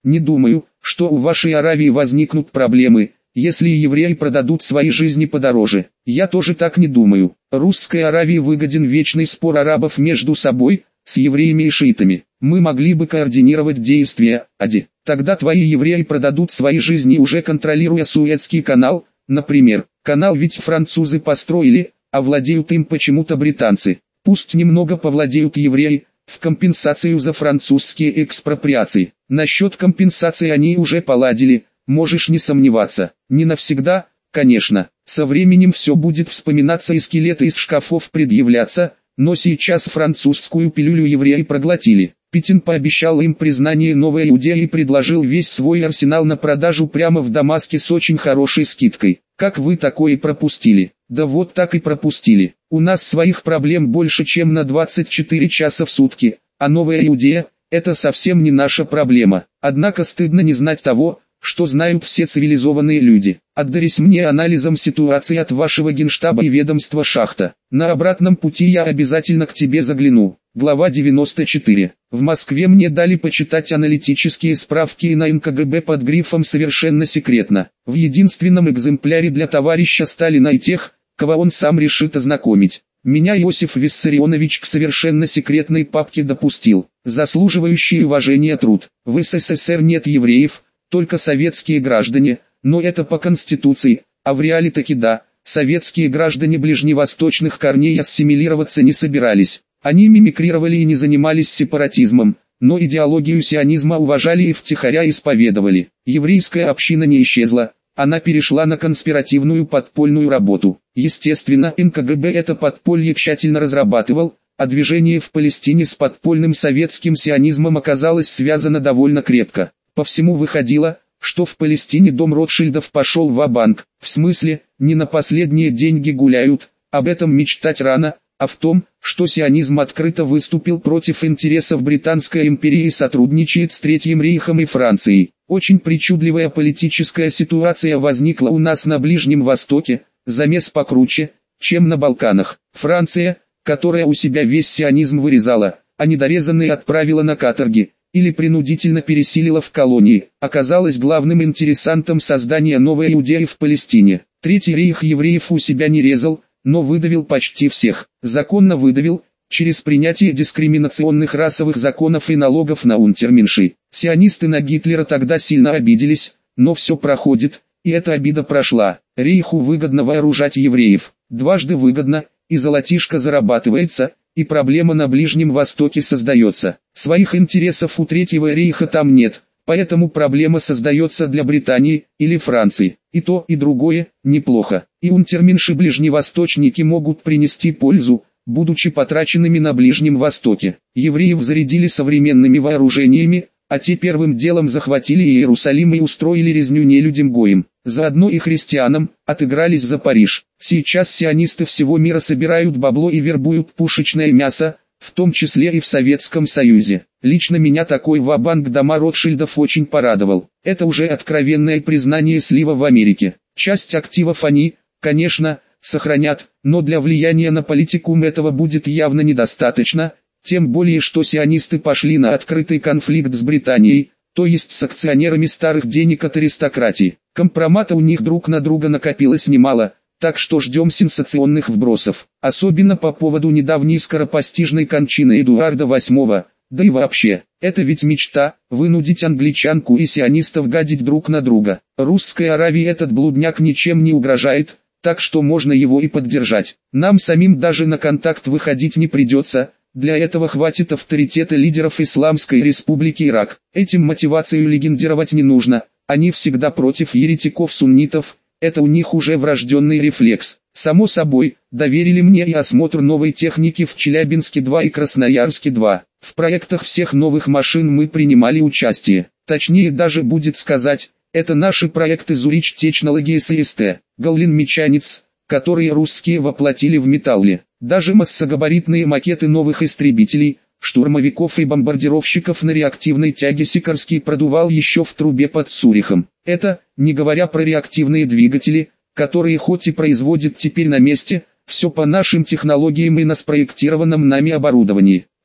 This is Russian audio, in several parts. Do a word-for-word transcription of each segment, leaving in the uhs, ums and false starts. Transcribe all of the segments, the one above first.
Не думаю, что у вашей Аравии возникнут проблемы, если евреи продадут свои жизни подороже. Я тоже так не думаю. Русской Аравии выгоден вечный спор арабов между собой, с евреями и шиитами. Мы могли бы координировать действия, Ади. Тогда твои евреи продадут свои жизни, уже контролируя Суэцкий канал, например. Канал ведь французы построили, а владеют им почему-то британцы. Пусть немного повладеют евреи, в компенсацию за французские экспроприации. Насчет компенсации они уже поладили, можешь не сомневаться. Не навсегда, конечно. Со временем все будет вспоминаться и скелеты из шкафов предъявляться, но сейчас французскую пилюлю евреи проглотили. Путин пообещал им признание новой Иудеи и предложил весь свой арсенал на продажу прямо в Дамаске с очень хорошей скидкой. Как вы такое пропустили? Да вот так и пропустили. У нас своих проблем больше, чем на двадцать четыре часа в сутки, а новая Иудея – это совсем не наша проблема. Однако стыдно не знать того, что знают все цивилизованные люди. Отдарись мне анализом ситуации от вашего генштаба и ведомства Шахта. На обратном пути я обязательно к тебе загляну. Глава девяносто четыре. В Москве мне дали почитать аналитические справки на эн ка гэ бэ под грифом «Совершенно секретно». В единственном экземпляре для товарища Сталина и тех, кого он сам решит ознакомить. Меня Иосиф Виссарионович к совершенно секретной папке допустил. Заслуживающий уважения труд. В эс эс эс эр нет евреев, только советские граждане, но это по Конституции, а в реале таки да, советские граждане ближневосточных корней ассимилироваться не собирались. Они мимикрировали и не занимались сепаратизмом, но идеологию сионизма уважали и втихаря исповедовали. Еврейская община не исчезла, она перешла на конспиративную подпольную работу. Естественно, эн ка гэ бэ это подполье тщательно разрабатывал, а движение в Палестине с подпольным советским сионизмом оказалось связано довольно крепко. По всему выходило, что в Палестине дом Ротшильдов пошел ва-банк, в смысле, не на последние деньги гуляют, об этом мечтать рано, а в том, что сионизм открыто выступил против интересов Британской империи и сотрудничает с Третьим рейхом и Францией. Очень причудливая политическая ситуация возникла у нас на Ближнем Востоке, замес покруче, чем на Балканах. Франция, которая у себя весь сионизм вырезала, а недорезанные отправила на каторги, или принудительно переселила в колонии, оказалась главным интересантом создания новой Иудеи в Палестине. Третий рейх евреев у себя не резал, но выдавил почти всех. Законно выдавил, через принятие дискриминационных расовых законов и налогов на унтерменшей. Сионисты на Гитлера тогда сильно обиделись, но все проходит, и эта обида прошла. Рейху выгодно вооружать евреев. Дважды выгодно, и золотишко зарабатывается, и проблема на Ближнем Востоке создается. Своих интересов у Третьего рейха там нет, поэтому проблема создается для Британии или Франции. И то, и другое неплохо. И унтерменши ближневосточники могут принести пользу, будучи потраченными на Ближнем Востоке. Евреев зарядили современными вооружениями, а те первым делом захватили Иерусалим и устроили резню нелюдям Гоим. Заодно и христианам, отыгрались за Париж. Сейчас сионисты всего мира собирают бабло и вербуют пушечное мясо, в том числе и в Советском Союзе. Лично меня такой ва-банк дома Ротшильдов очень порадовал. Это уже откровенное признание слива в Америке. Часть активов они, конечно, сохранят, но для влияния на политику этого будет явно недостаточно, тем более что сионисты пошли на открытый конфликт с Британией, то есть с акционерами старых денег от аристократии. Компромата у них друг на друга накопилось немало, так что ждем сенсационных вбросов, особенно по поводу недавней скоропостижной кончины Эдуарда восьмого, да и вообще, это ведь мечта, вынудить англичанку и сионистов гадить друг на друга. Русской Аравии этот блудняк ничем не угрожает, так что можно его и поддержать. Нам самим даже на контакт выходить не придется, для этого хватит авторитета лидеров Исламской Республики Ирак. Этим мотивацию легендировать не нужно, они всегда против еретиков-суннитов, это у них уже врожденный рефлекс. Само собой, доверили мне и осмотр новой техники в Челябинске два и Красноярске два. В проектах всех новых машин мы принимали участие. Точнее даже будет сказать, это наши проекты Zurich Technologies и эс тэ, Галлин Мечанец, которые русские воплотили в Металле. Даже массогабаритные макеты новых истребителей, штурмовиков и бомбардировщиков на реактивной тяге Сикорский продувал еще в трубе под Цюрихом. Это, не говоря про реактивные двигатели, которые хоть и производят теперь на месте, все по нашим технологиям и на спроектированном нами оборудовании.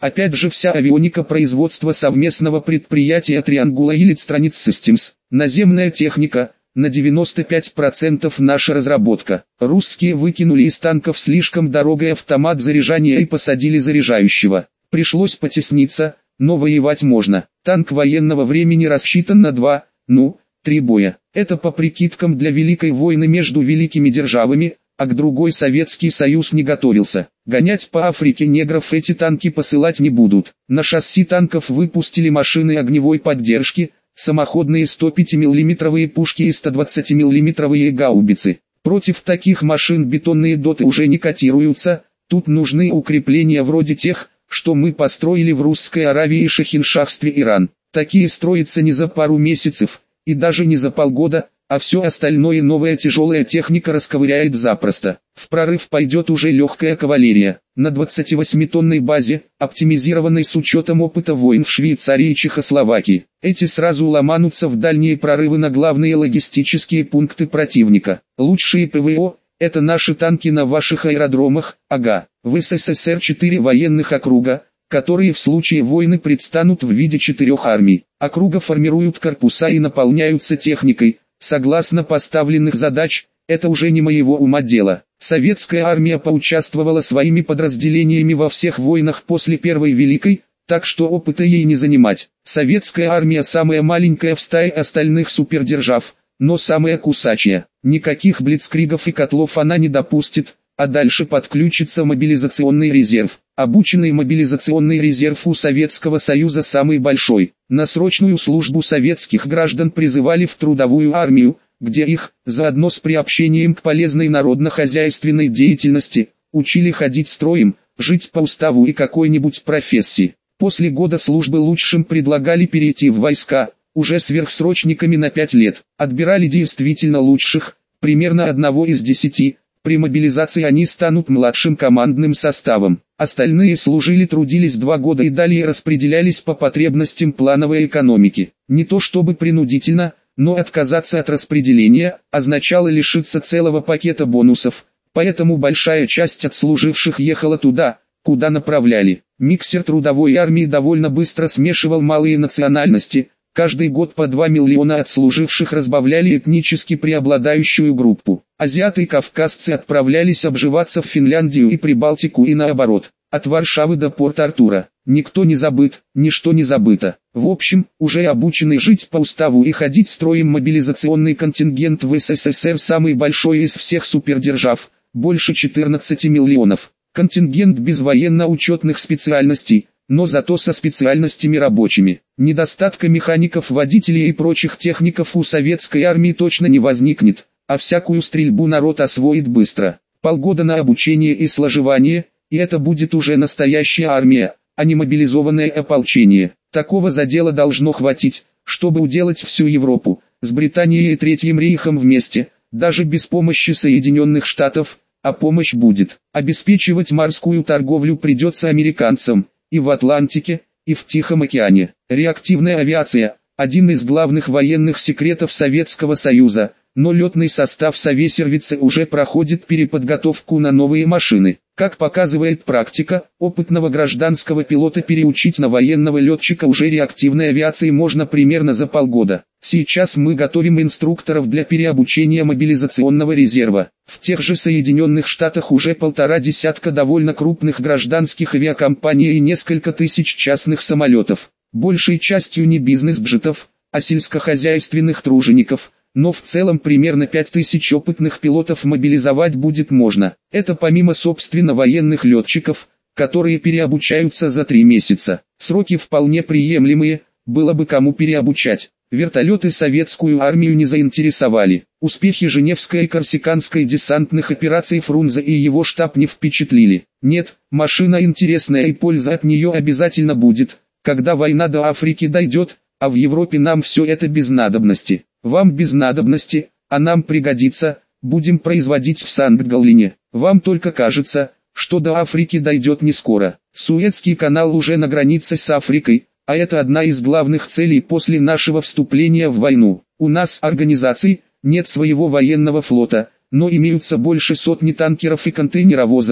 Опять же вся авионика производства совместного предприятия Triangular Electronics Systems. Наземная техника, на девяносто пять процентов наша разработка. Русские выкинули из танков слишком дорогой автомат заряжания и посадили заряжающего. Пришлось потесниться, но воевать можно. Танк военного времени рассчитан на два, ну, три боя. Это по прикидкам для Великой войны между великими державами, а к другой Советский Союз не готовился. Гонять по Африке негров эти танки посылать не будут. На шасси танков выпустили машины огневой поддержки, самоходные сто пять миллиметровые пушки и сто двадцать миллиметровые гаубицы. Против таких машин бетонные доты уже не котируются, тут нужны укрепления вроде тех, что мы построили в Русской Аравии и Шахиншахстве Иран. Такие строятся не за пару месяцев, и даже не за полгода, а все остальное новая тяжелая техника расковыряет запросто. В прорыв пойдет уже легкая кавалерия. На двадцативосьмитонной базе, оптимизированной с учетом опыта войн в Швейцарии и Чехословакии. Эти сразу ломанутся в дальние прорывы на главные логистические пункты противника. Лучшие ПВО – это наши танки на ваших аэродромах, ага. В СССР четыре военных округа, которые в случае войны предстанут в виде четырех армий. Округа формируют корпуса и наполняются техникой, согласно поставленных задач, это уже не моего ума дело. Советская армия поучаствовала своими подразделениями во всех войнах после Первой Великой, так что опыта ей не занимать. Советская армия самая маленькая в стае остальных супердержав, но самая кусачая. Никаких блицкригов и котлов она не допустит, а дальше подключится мобилизационный резерв. Обученный мобилизационный резерв у Советского Союза самый большой. На срочную службу советских граждан призывали в трудовую армию, где их, заодно с приобщением к полезной народно-хозяйственной деятельности, учили ходить строем, жить по уставу и какой-нибудь профессии. После года службы лучшим предлагали перейти в войска, уже сверхсрочниками на пять лет. Отбирали действительно лучших, примерно одного из десяти. При мобилизации они станут младшим командным составом. Остальные служили, трудились два года и далее распределялись по потребностям плановой экономики. Не то чтобы принудительно, но отказаться от распределения означало лишиться целого пакета бонусов, поэтому большая часть отслуживших ехала туда, куда направляли. Миксер трудовой армии довольно быстро смешивал малые национальности, каждый год по два миллиона отслуживших разбавляли этнически преобладающую группу. Азиаты и кавказцы отправлялись обживаться в Финляндию и Прибалтику и наоборот, от Варшавы до Порт-Артура. Никто не забыт, ничто не забыто. В общем, уже обученный жить по уставу и ходить строем мобилизационный контингент в СССР самый большой из всех супердержав, больше четырнадцати миллионов. Контингент без военно-учетных специальностей, но зато со специальностями рабочими. Недостатка механиков, водителей и прочих техников у советской армии точно не возникнет, а всякую стрельбу народ освоит быстро. Полгода на обучение и сложевание, и это будет уже настоящая армия, а не мобилизованное ополчение. Такого задела должно хватить, чтобы уделать всю Европу, с Британией и Третьим рейхом вместе, даже без помощи Соединенных Штатов, а помощь будет. Обеспечивать морскую торговлю придется американцам, и в Атлантике, и в Тихом океане. Реактивная авиация – один из главных военных секретов Советского Союза, но летный состав Совесервица уже проходит переподготовку на новые машины. Как показывает практика, опытного гражданского пилота переучить на военного летчика уже реактивной авиации можно примерно за полгода. Сейчас мы готовим инструкторов для переобучения мобилизационного резерва. В тех же Соединенных Штатах уже полтора десятка довольно крупных гражданских авиакомпаний и несколько тысяч частных самолетов. Большей частью не бизнес-джетов, а сельскохозяйственных тружеников. Но в целом примерно пять тысяч опытных пилотов мобилизовать будет можно. Это помимо собственно военных летчиков, которые переобучаются за три месяца. Сроки вполне приемлемые, было бы кому переобучать. Вертолеты советскую армию не заинтересовали. Успехи Женевской и Корсиканской десантных операций Фрунзе и его штаб не впечатлили. Нет, машина интересная и польза от нее обязательно будет, когда война до Африки дойдет, а в Европе нам все это без надобности. Вам без надобности, а нам пригодится, будем производить в Санкт-Галлене. Вам только кажется, что до Африки дойдет не скоро. Суэцкий канал уже на границе с Африкой, а это одна из главных целей после нашего вступления в войну. У нас организаций, нет своего военного флота, но имеются больше сотни танкеров и контейнеровозов,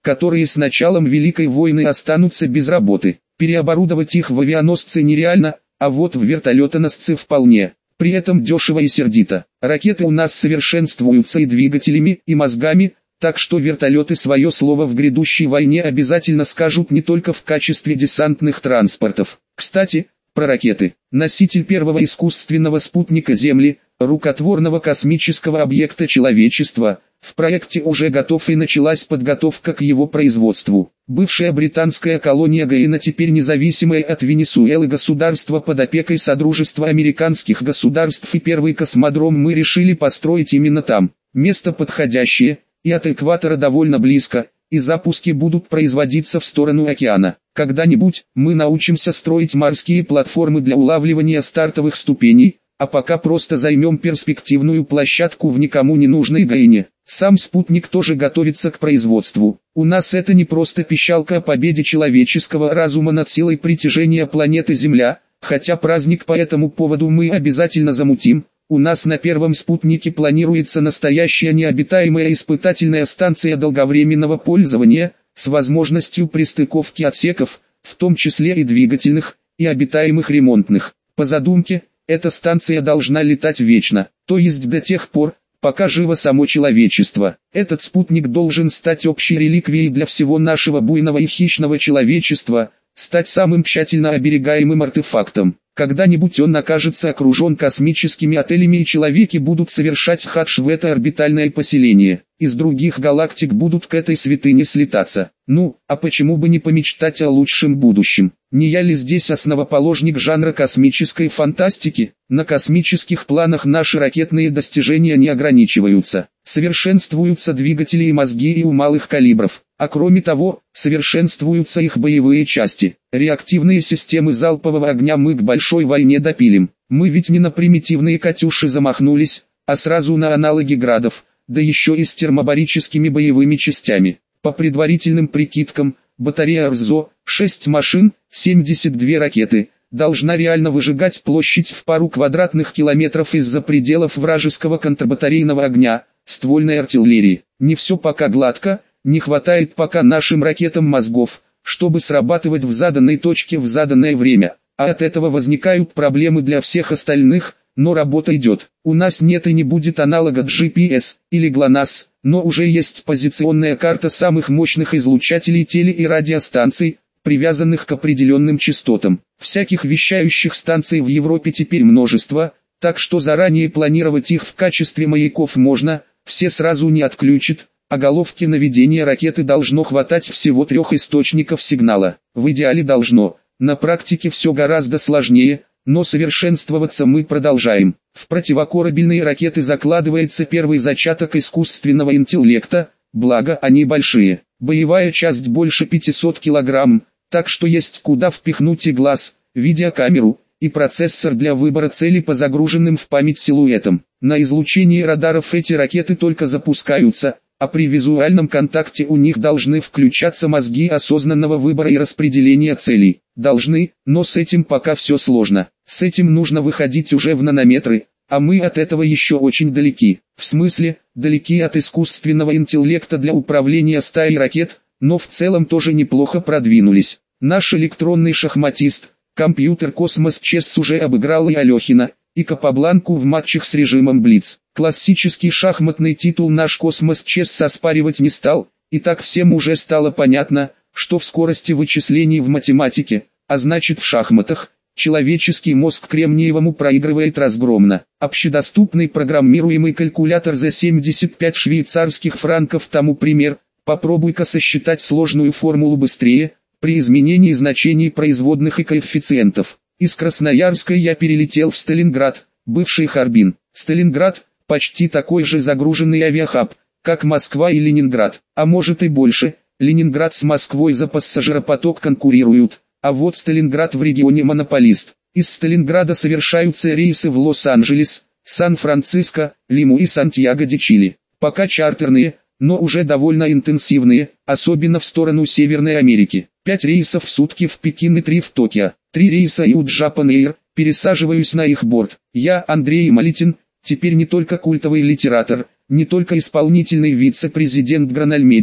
которые с началом Великой войны останутся без работы. Переоборудовать их в авианосцы нереально, а вот в вертолетоносцы вполне. При этом дешево и сердито. Ракеты у нас совершенствуются и двигателями, и мозгами, так что вертолеты свое слово в грядущей войне обязательно скажут не только в качестве десантных транспортов. Кстати, про ракеты. Носитель первого искусственного спутника Земли, рукотворного космического объекта человечества, в проекте уже готов и началась подготовка к его производству. Бывшая британская колония Гайана, теперь независимое от Венесуэлы государство под опекой Содружества американских государств, и первый космодром мы решили построить именно там. Место подходящее, и от экватора довольно близко, и запуски будут производиться в сторону океана. Когда-нибудь мы научимся строить морские платформы для улавливания стартовых ступеней, а пока просто займем перспективную площадку в никому не нужной Гайане. Сам спутник тоже готовится к производству. У нас это не просто пищалка о победе человеческого разума над силой притяжения планеты Земля, хотя праздник по этому поводу мы обязательно замутим. У нас на первом спутнике планируется настоящая необитаемая испытательная станция долговременного пользования, с возможностью пристыковки отсеков, в том числе и двигательных, и обитаемых ремонтных. По задумке, эта станция должна летать вечно, то есть до тех пор, пока живо само человечество. Этот спутник должен стать общей реликвией для всего нашего буйного и хищного человечества, стать самым тщательно оберегаемым артефактом. Когда-нибудь он окажется окружен космическими отелями, и человеки будут совершать хадж в это орбитальное поселение. Из других галактик будут к этой святыне слетаться. Ну, а почему бы не помечтать о лучшем будущем? Не я ли здесь основоположник жанра космической фантастики? На космических планах наши ракетные достижения не ограничиваются. Совершенствуются двигатели и мозги и у малых калибров. А кроме того, совершенствуются их боевые части. Реактивные системы залпового огня мы к большой войне допилим. Мы ведь не на примитивные «Катюши» замахнулись, а сразу на аналоги «Градов», да еще и с термобарическими боевыми частями. По предварительным прикидкам, батарея РЗО, шесть машин, семьдесят две ракеты, должна реально выжигать площадь в пару квадратных километров из-за пределов вражеского контрбатарейного огня, ствольной артиллерии. Не все пока гладко. Не хватает пока нашим ракетам мозгов, чтобы срабатывать в заданной точке в заданное время, а от этого возникают проблемы для всех остальных, но работа идет. У нас нет и не будет аналога джи пи эс или ГЛОНАСС, но уже есть позиционная карта самых мощных излучателей теле- и радиостанций, привязанных к определенным частотам. Всяких вещающих станций в Европе теперь множество, так что заранее планировать их в качестве маяков можно, все сразу не отключат. А головки наведения ракеты должно хватать всего трех источников сигнала. В идеале должно. На практике все гораздо сложнее, но совершенствоваться мы продолжаем. В противокорабельные ракеты закладывается первый зачаток искусственного интеллекта, благо они большие. Боевая часть больше пятисот килограмм, так что есть куда впихнуть и глаз, видеокамеру, и процессор для выбора цели по загруженным в память силуэтам. На излучении радаров эти ракеты только запускаются, а при визуальном контакте у них должны включаться мозги осознанного выбора и распределения целей. Должны, но с этим пока все сложно. С этим нужно выходить уже в нанометры, а мы от этого еще очень далеки. В смысле, далеки от искусственного интеллекта для управления стаей ракет, но в целом тоже неплохо продвинулись. Наш электронный шахматист, компьютер Космос Чесс уже обыграл и Алехина, и Капабланку в матчах с режимом Блиц. Классический шахматный титул наш Космос Чесс оспаривать не стал, и так всем уже стало понятно, что в скорости вычислений в математике, а значит в шахматах, человеческий мозг Кремниевому проигрывает разгромно. Общедоступный программируемый калькулятор за семьдесят пять швейцарских франков тому пример, попробуй-ка сосчитать сложную формулу быстрее, при изменении значений производных и коэффициентов. Из Красноярска я перелетел в Сталинград, бывший Харбин. Сталинград – почти такой же загруженный авиахаб, как Москва и Ленинград, а может и больше. Ленинград с Москвой за пассажиропоток конкурируют, а вот Сталинград в регионе монополист. Из Сталинграда совершаются рейсы в Лос-Анджелес, Сан-Франциско, Лиму и Сантьяго-де-Чили. Пока чартерные, но уже довольно интенсивные, особенно в сторону Северной Америки. Пять рейсов в сутки в Пекин и три в Токио. Три рейса и у Japan Air, пересаживаюсь на их борт. Я, Андрей Малитин, теперь не только культовый литератор, не только исполнительный вице-президент Гранальмедиа,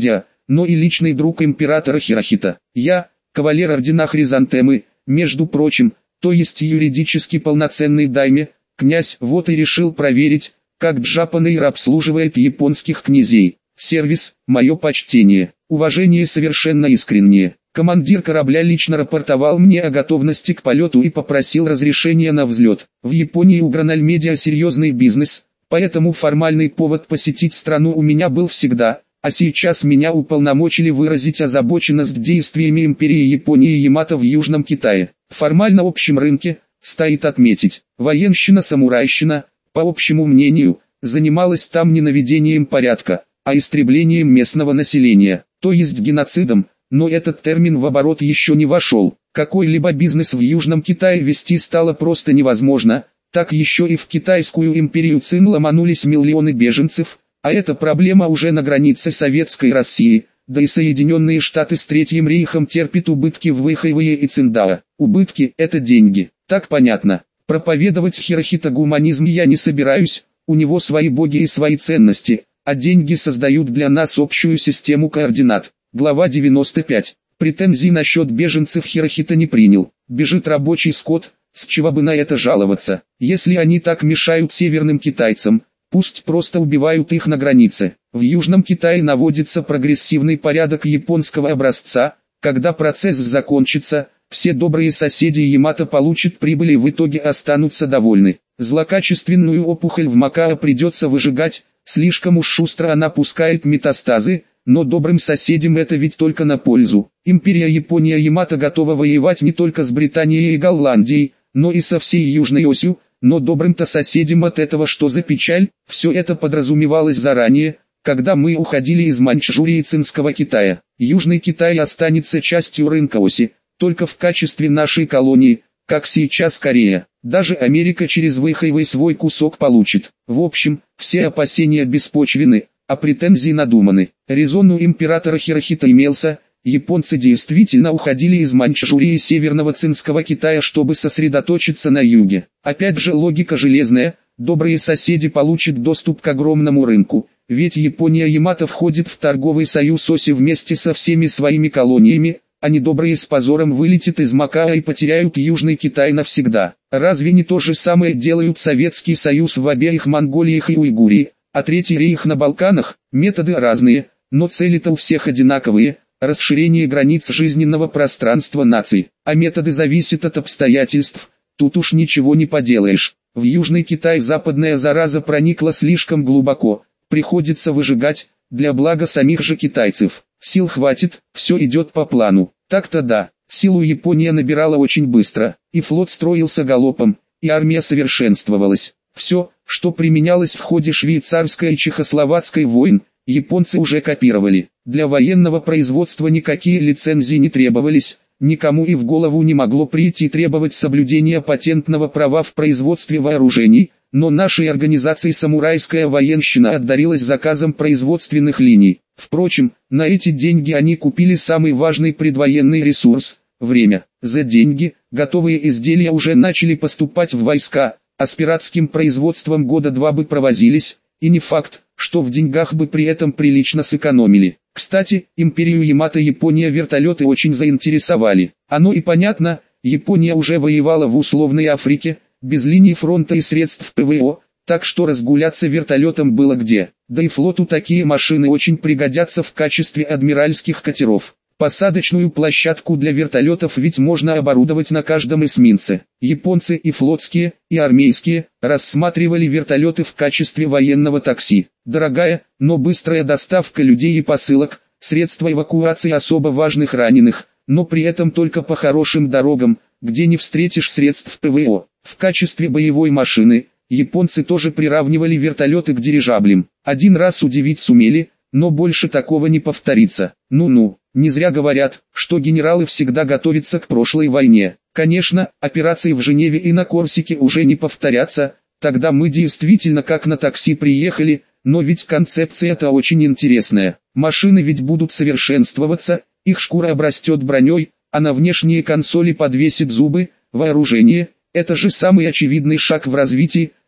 но и личный друг императора Хирохита. Я, кавалер ордена Хризантемы, между прочим, то есть юридически полноценный дайме, князь, вот и решил проверить, как Джапанэйр обслуживает японских князей. Сервис, мое почтение, уважение совершенно искреннее. Командир корабля лично рапортовал мне о готовности к полету и попросил разрешения на взлет. В Японии у Гранальмедиа серьезный бизнес, поэтому формальный повод посетить страну у меня был всегда, а сейчас меня уполномочили выразить озабоченность действиями империи Японии и Ямато в Южном Китае. Формально в общем рынке, стоит отметить, военщина-самурайщина, по общему мнению, занималась там не наведением порядка, а истреблением местного населения, то есть геноцидом, но этот термин в оборот еще не вошел. Какой-либо бизнес в Южном Китае вести стало просто невозможно, так еще и в китайскую империю Цин ломанулись миллионы беженцев, а эта проблема уже на границе Советской России, да и Соединенные Штаты с Третьим Рейхом терпят убытки в Вэйхайвэе и Циндао. Убытки – это деньги, так понятно. Проповедовать Хирохита гуманизм я не собираюсь, у него свои боги и свои ценности, а деньги создают для нас общую систему координат. Глава девяносто пять. Претензий насчет беженцев Хирохита не принял. Бежит рабочий скот, с чего бы на это жаловаться. Если они так мешают северным китайцам, пусть просто убивают их на границе. В Южном Китае наводится прогрессивный порядок японского образца, когда процесс закончится, все добрые соседи Ямато получат прибыль и в итоге останутся довольны. Злокачественную опухоль в Макао придется выжигать, слишком уж шустро она пускает метастазы, но добрым соседям это ведь только на пользу. Империя Япония Ямато готова воевать не только с Британией и Голландией, но и со всей Южной Осью, но добрым-то соседям от этого что за печаль? Все это подразумевалось заранее, когда мы уходили из Маньчжурии и Цинского Китая. Южный Китай останется частью рынка оси, только в качестве нашей колонии, как сейчас Корея. Даже Америка через Вэйхайвэй свой кусок получит. В общем, все опасения беспочвены, а претензии надуманы. Резон у императора Хирохита имелся, японцы действительно уходили из Маньчжурии и Северного Цинского Китая, чтобы сосредоточиться на юге. Опять же логика железная, добрые соседи получат доступ к огромному рынку, ведь Япония Ямато входит в торговый союз оси вместе со всеми своими колониями, а недобрые с позором вылетят из Макао и потеряют Южный Китай навсегда. Разве не то же самое делают Советский Союз в обеих Монголиях и Уйгурии, а Третий Рейх на Балканах? Методы разные, но цели-то у всех одинаковые – расширение границ жизненного пространства наций. А методы зависят от обстоятельств, тут уж ничего не поделаешь. В Южный Китай западная зараза проникла слишком глубоко, приходится выжигать, для блага самих же китайцев. Сил хватит, все идет по плану. Так-то да, силу Япония набирала очень быстро, и флот строился галопом, и армия совершенствовалась. Все, что применялось в ходе швейцарской и чехословацкой войн, японцы уже копировали. Для военного производства никакие лицензии не требовались, никому и в голову не могло прийти требовать соблюдения патентного права в производстве вооружений, но нашей организации самурайская военщина отдарилась заказом производственных линий. Впрочем, на эти деньги они купили самый важный предвоенный ресурс – время. За деньги, готовые изделия уже начали поступать в войска, а с пиратским производством года два бы провозились, и не факт, что в деньгах бы при этом прилично сэкономили. Кстати, империю Ямато Япония вертолеты очень заинтересовали. Оно и понятно, Япония уже воевала в условной Африке, без линии фронта и средств ПВО, так что разгуляться вертолетом было где. Да и флоту такие машины очень пригодятся в качестве адмиральских катеров. Посадочную площадку для вертолетов ведь можно оборудовать на каждом эсминце. Японцы и флотские, и армейские, рассматривали вертолеты в качестве военного такси. Дорогая, но быстрая доставка людей и посылок, средства эвакуации особо важных раненых, но при этом только по хорошим дорогам, где не встретишь средств ПВО. В качестве боевой машины, японцы тоже приравнивали вертолеты к дирижаблям. Один раз удивить сумели, но больше такого не повторится. Ну-ну, не зря говорят, что генералы всегда готовятся к прошлой войне. Конечно, операции в Женеве и на Корсике уже не повторятся, тогда мы действительно как на такси приехали, но ведь концепция-то очень интересная. Машины ведь будут совершенствоваться, их шкура обрастет броней, а на внешние консоли подвесит зубы, вооружение. Это же самый очевидный шаг в развитии,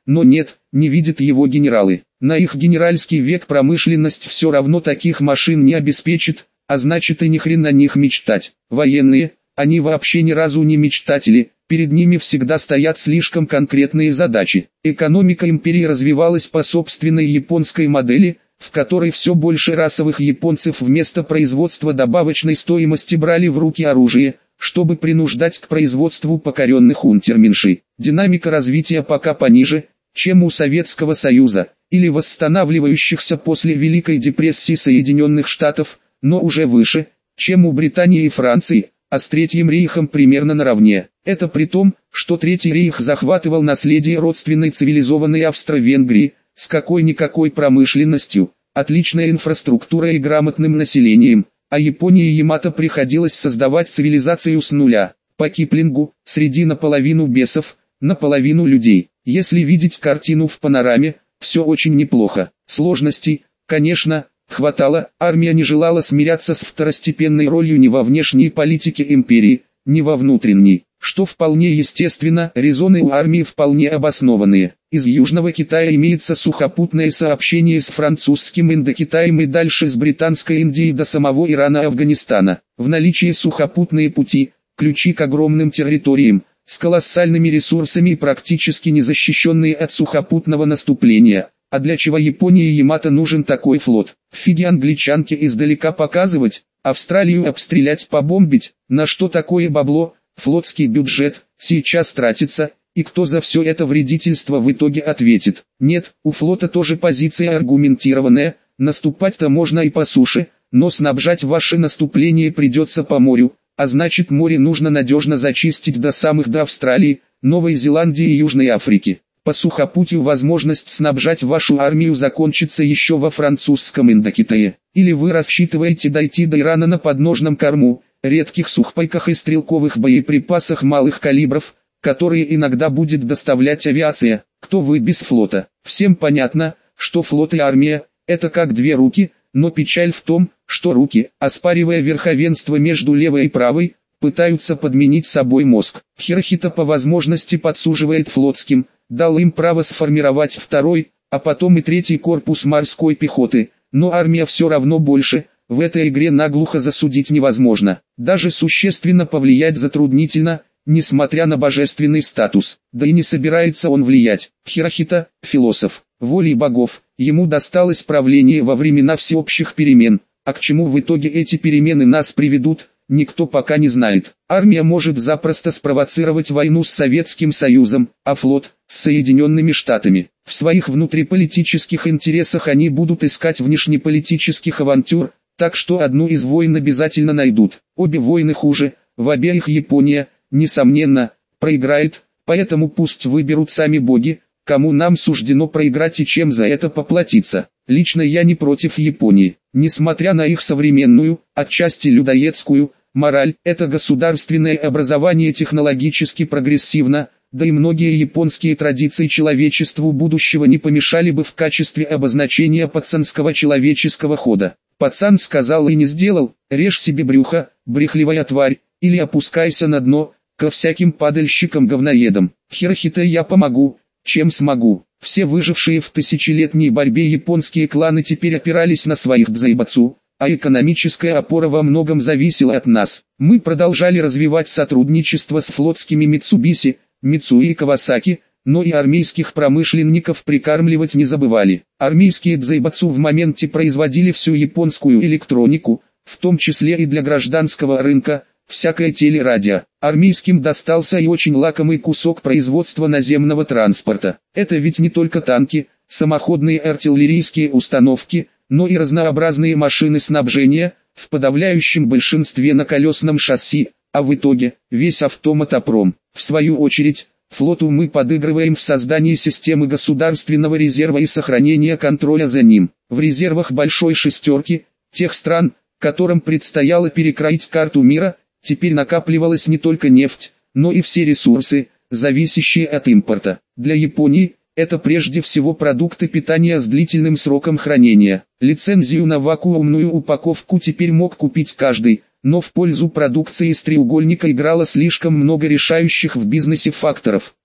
но нет, не видят его генералы. На их генеральский век промышленность все равно таких машин не обеспечит, а значит и ни хрен на них мечтать. Военные, они вообще ни разу не мечтатели, перед ними всегда стоят слишком конкретные задачи. Экономика империи развивалась по собственной японской модели, в которой все больше расовых японцев вместо производства добавочной стоимости брали в руки оружие, чтобы принуждать к производству покоренных унтерменшей. Динамика развития пока пониже, чем у Советского Союза, или восстанавливающихся после Великой депрессии Соединенных Штатов, но уже выше, чем у Британии и Франции, а с Третьим рейхом примерно наравне. Это при том, что Третий рейх захватывал наследие родственной цивилизованной Австро-Венгрии, с какой-никакой промышленностью, отличной инфраструктурой и грамотным населением, а Японии Ямато приходилось создавать цивилизацию с нуля. По Киплингу, среди наполовину бесов, наполовину людей. Если видеть картину в панораме, все очень неплохо. Сложностей, конечно, хватало, армия не желала смиряться с второстепенной ролью ни во внешней политике империи, ни во внутренней, что вполне естественно, резоны у армии вполне обоснованные. Из Южного Китая имеется сухопутное сообщение с французским Индокитаем и дальше с Британской Индией до самого Ирана и Афганистана. В наличии сухопутные пути, ключи к огромным территориям, с колоссальными ресурсами и практически незащищенные от сухопутного наступления. А для чего Японии Ямато нужен такой флот? Фиги англичанке издалека показывать, Австралию обстрелять, побомбить, на что такое бабло, флотский бюджет, сейчас тратится, и кто за все это вредительство в итоге ответит? Нет, у флота тоже позиция аргументированная, наступать-то можно и по суше, но снабжать ваше наступление придется по морю, а значит море нужно надежно зачистить до самых до Австралии, Новой Зеландии и Южной Африки. По сухопутью возможность снабжать вашу армию закончится еще во французском Индокитае. Или вы рассчитываете дойти до Ирана на подножном корму, редких сухпайках и стрелковых боеприпасах малых калибров, которые иногда будет доставлять авиация. Кто вы без флота? Всем понятно, что флот и армия – это как две руки, но печаль в том, что руки, оспаривая верховенство между левой и правой, пытаются подменить собой мозг. Хирохито по возможности подсуживает флотским, дал им право сформировать второй, а потом и третий корпус морской пехоты, но армия все равно больше, в этой игре наглухо засудить невозможно. Даже существенно повлиять затруднительно, несмотря на божественный статус, да и не собирается он влиять. Хирохито, философ, волей богов, ему досталось правление во времена всеобщих перемен, а к чему в итоге эти перемены нас приведут, никто пока не знает. Армия может запросто спровоцировать войну с Советским Союзом, а флот – с Соединенными Штатами. В своих внутриполитических интересах они будут искать внешнеполитических авантюр, так что одну из войн обязательно найдут. Обе войны хуже, в обеих Япония, несомненно, проиграет, поэтому пусть выберут сами боги, кому нам суждено проиграть и чем за это поплатиться. Лично я не против Японии, несмотря на их современную, отчасти людоедскую, мораль. Это государственное образование технологически прогрессивно, да и многие японские традиции человечеству будущего не помешали бы в качестве обозначения пацанского человеческого хода. Пацан сказал и не сделал, режь себе брюхо, брехливая тварь, или опускайся на дно, ко всяким падальщикам-говноедам. Хирохито я помогу, чем смогу. Все выжившие в тысячелетней борьбе японские кланы теперь опирались на своих дзайбацу, а экономическая опора во многом зависела от нас. Мы продолжали развивать сотрудничество с флотскими Митсубиси, Мицуи и Кавасаки, но и армейских промышленников прикармливать не забывали. Армейские дзайбацу в моменте производили всю японскую электронику, в том числе и для гражданского рынка, всякое телерадио. Армейским достался и очень лакомый кусок производства наземного транспорта. Это ведь не только танки, самоходные артиллерийские установки, но и разнообразные машины снабжения, в подавляющем большинстве на колесном шасси, а в итоге весь автомотопром. В свою очередь, флоту мы подыгрываем в создании системы государственного резерва и сохранения контроля за ним. В резервах большой шестерки, тех стран, которым предстояло перекроить карту мира, теперь накапливалась не только нефть, но и все ресурсы, зависящие от импорта. Для Японии это прежде всего продукты питания с длительным сроком хранения. Лицензию на вакуумную упаковку теперь мог купить каждый, но в пользу продукции из треугольника играло слишком много решающих в бизнесе факторов.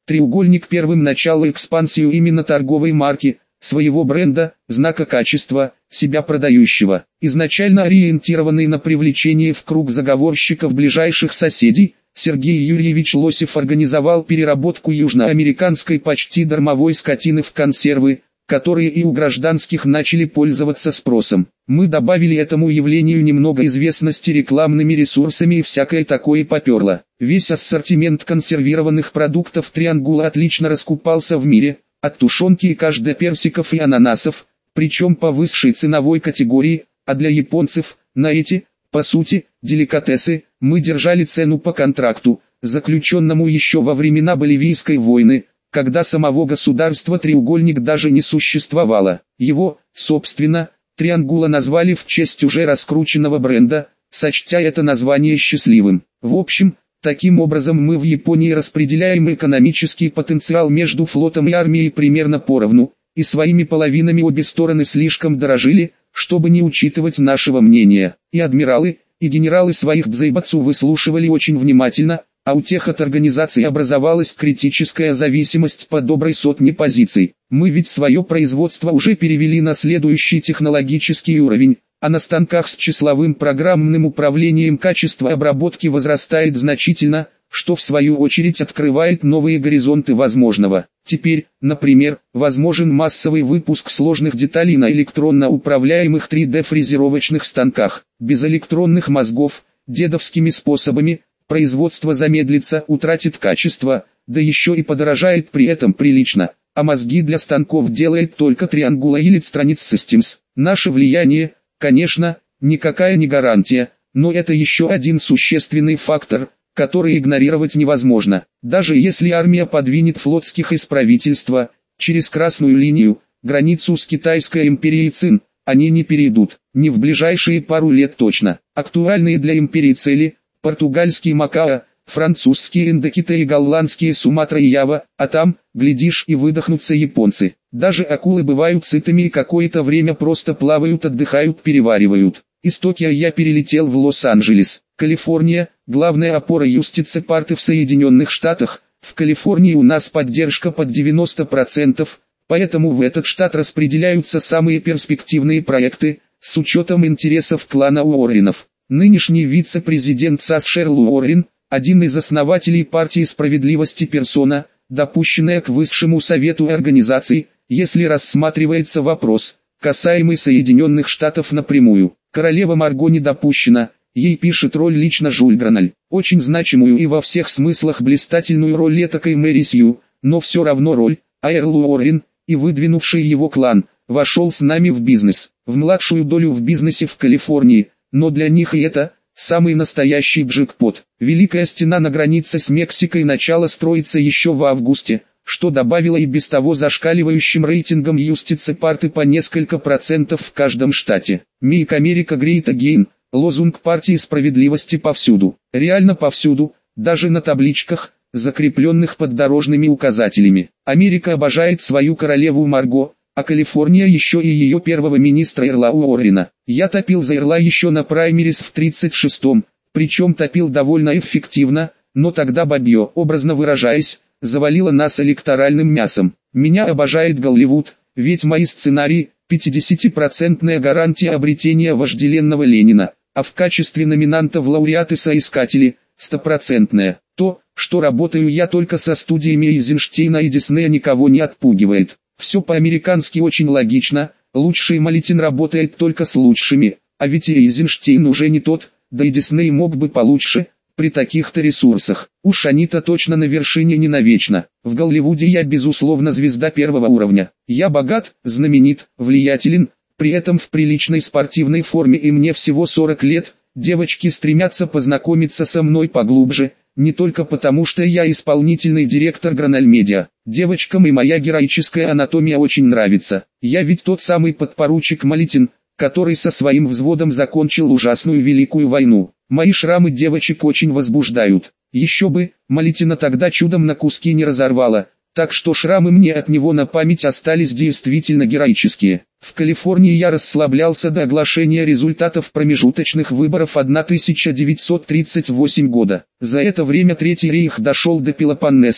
Треугольник первым начал экспансию именно торговой марки, своего бренда, знака качества, себя продающего. Изначально ориентированный на привлечение в круг заговорщиков ближайших соседей, Сергей Юрьевич Лосев организовал переработку южноамериканской почти дармовой скотины в консервы, которые и у гражданских начали пользоваться спросом. Мы добавили этому явлению немного известности рекламными ресурсами и всякое такое поперло. Весь ассортимент консервированных продуктов Триангула отлично раскупался в мире, от тушенки и каждоперсиков и ананасов, причем по высшей ценовой категории, а для японцев, на эти, по сути, деликатесы, мы держали цену по контракту, заключенному еще во времена Боливийской войны, когда самого государства треугольник даже не существовало. Его, собственно, Триангула назвали в честь уже раскрученного бренда, сочтя это название счастливым. В общем, таким образом мы в Японии распределяем экономический потенциал между флотом и армией примерно поровну, и своими половинами обе стороны слишком дорожили, чтобы не учитывать нашего мнения. И адмиралы, и генералы своих дзайбацу выслушивали очень внимательно, а у тех от организации образовалась критическая зависимость по доброй сотне позиций. Мы ведь свое производство уже перевели на следующий технологический уровень, а на станках с числовым программным управлением качество обработки возрастает значительно, что в свою очередь открывает новые горизонты возможного. Теперь, например, возможен массовый выпуск сложных деталей на электронно управляемых три дэ фрезеровочных станках. Без электронных мозгов, дедовскими способами, производство замедлится, утратит качество, да еще и подорожает при этом прилично, а мозги для станков делает только Triangula Electronics Systems. Наше влияние, конечно, никакая не гарантия, но это еще один существенный фактор, который игнорировать невозможно. Даже если армия подвинет флотских из правительства, через красную линию, границу с Китайской империей Цин, они не перейдут, не в ближайшие пару лет точно. Актуальные для империи цели – португальский Макао, французские Индокитай и голландские Суматра и Ява, а там, глядишь, и выдохнутся японцы. Даже акулы бывают сытыми и какое-то время просто плавают, отдыхают, переваривают. Из Токио я перелетел в Лос-Анджелес, Калифорния, главная опора юстиции парты в Соединенных Штатах. В Калифорнии у нас поддержка под девяносто процентов, поэтому в этот штат распределяются самые перспективные проекты, с учетом интересов клана Уорренов. Нынешний вице-президент САС Шерл Уоррен, один из основателей партии справедливости персона, допущенная к высшему совету организации, если рассматривается вопрос, касаемый Соединенных Штатов напрямую. Королева Марго не допущена, ей пишет роль лично Жюль Граналь, очень значимую и во всех смыслах блистательную роль этакой Мэри Сью, но все равно роль, а Эрл Уоррен, и выдвинувший его клан, вошел с нами в бизнес, в младшую долю в бизнесе в Калифорнии. Но для них и это, самый настоящий джекпот. Великая стена на границе с Мексикой начала строиться еще в августе, что добавило и без того зашкаливающим рейтингам юстиции парты по несколько процентов в каждом штате. Make America Great Again, лозунг партии справедливости повсюду. Реально повсюду, даже на табличках, закрепленных под дорожными указателями. Америка обожает свою королеву Марго, а Калифорния еще и ее первого министра Эрла Уоррена. Я топил за Эрла еще на праймерис в тридцать шестом, причем топил довольно эффективно, но тогда бабье, образно выражаясь, завалило нас электоральным мясом. Меня обожает Голливуд, ведь мои сценарии – пятидесятипроцентная гарантия обретения вожделенного Ленина, а в качестве номинанта в лауреаты-соискатели – стопроцентная. То, что работаю я только со студиями Эйзенштейна и Диснея, никого не отпугивает. Все по-американски очень логично, лучший Малетин работает только с лучшими, а ведь и Эйзенштейн уже не тот, да и Дисней мог бы получше, при таких-то ресурсах. Уж они-то точно на вершине не навечно. В Голливуде я безусловно звезда первого уровня. Я богат, знаменит, влиятелен, при этом в приличной спортивной форме и мне всего сорок лет, девочки стремятся познакомиться со мной поглубже. Не только потому, что я исполнительный директор Граналь Медиа. Девочкам и моя героическая анатомия очень нравится. Я ведь тот самый подпоручик Малетин, который со своим взводом закончил ужасную Великую войну. Мои шрамы девочек очень возбуждают. Еще бы, Малетина тогда чудом на куски не разорвало, так что шрамы мне от него на память остались действительно героические. В Калифорнии я расслаблялся до оглашения результатов промежуточных выборов тысяча девятьсот тридцать восьмого года. За это время Третий рейх дошел до Пелопоннеса,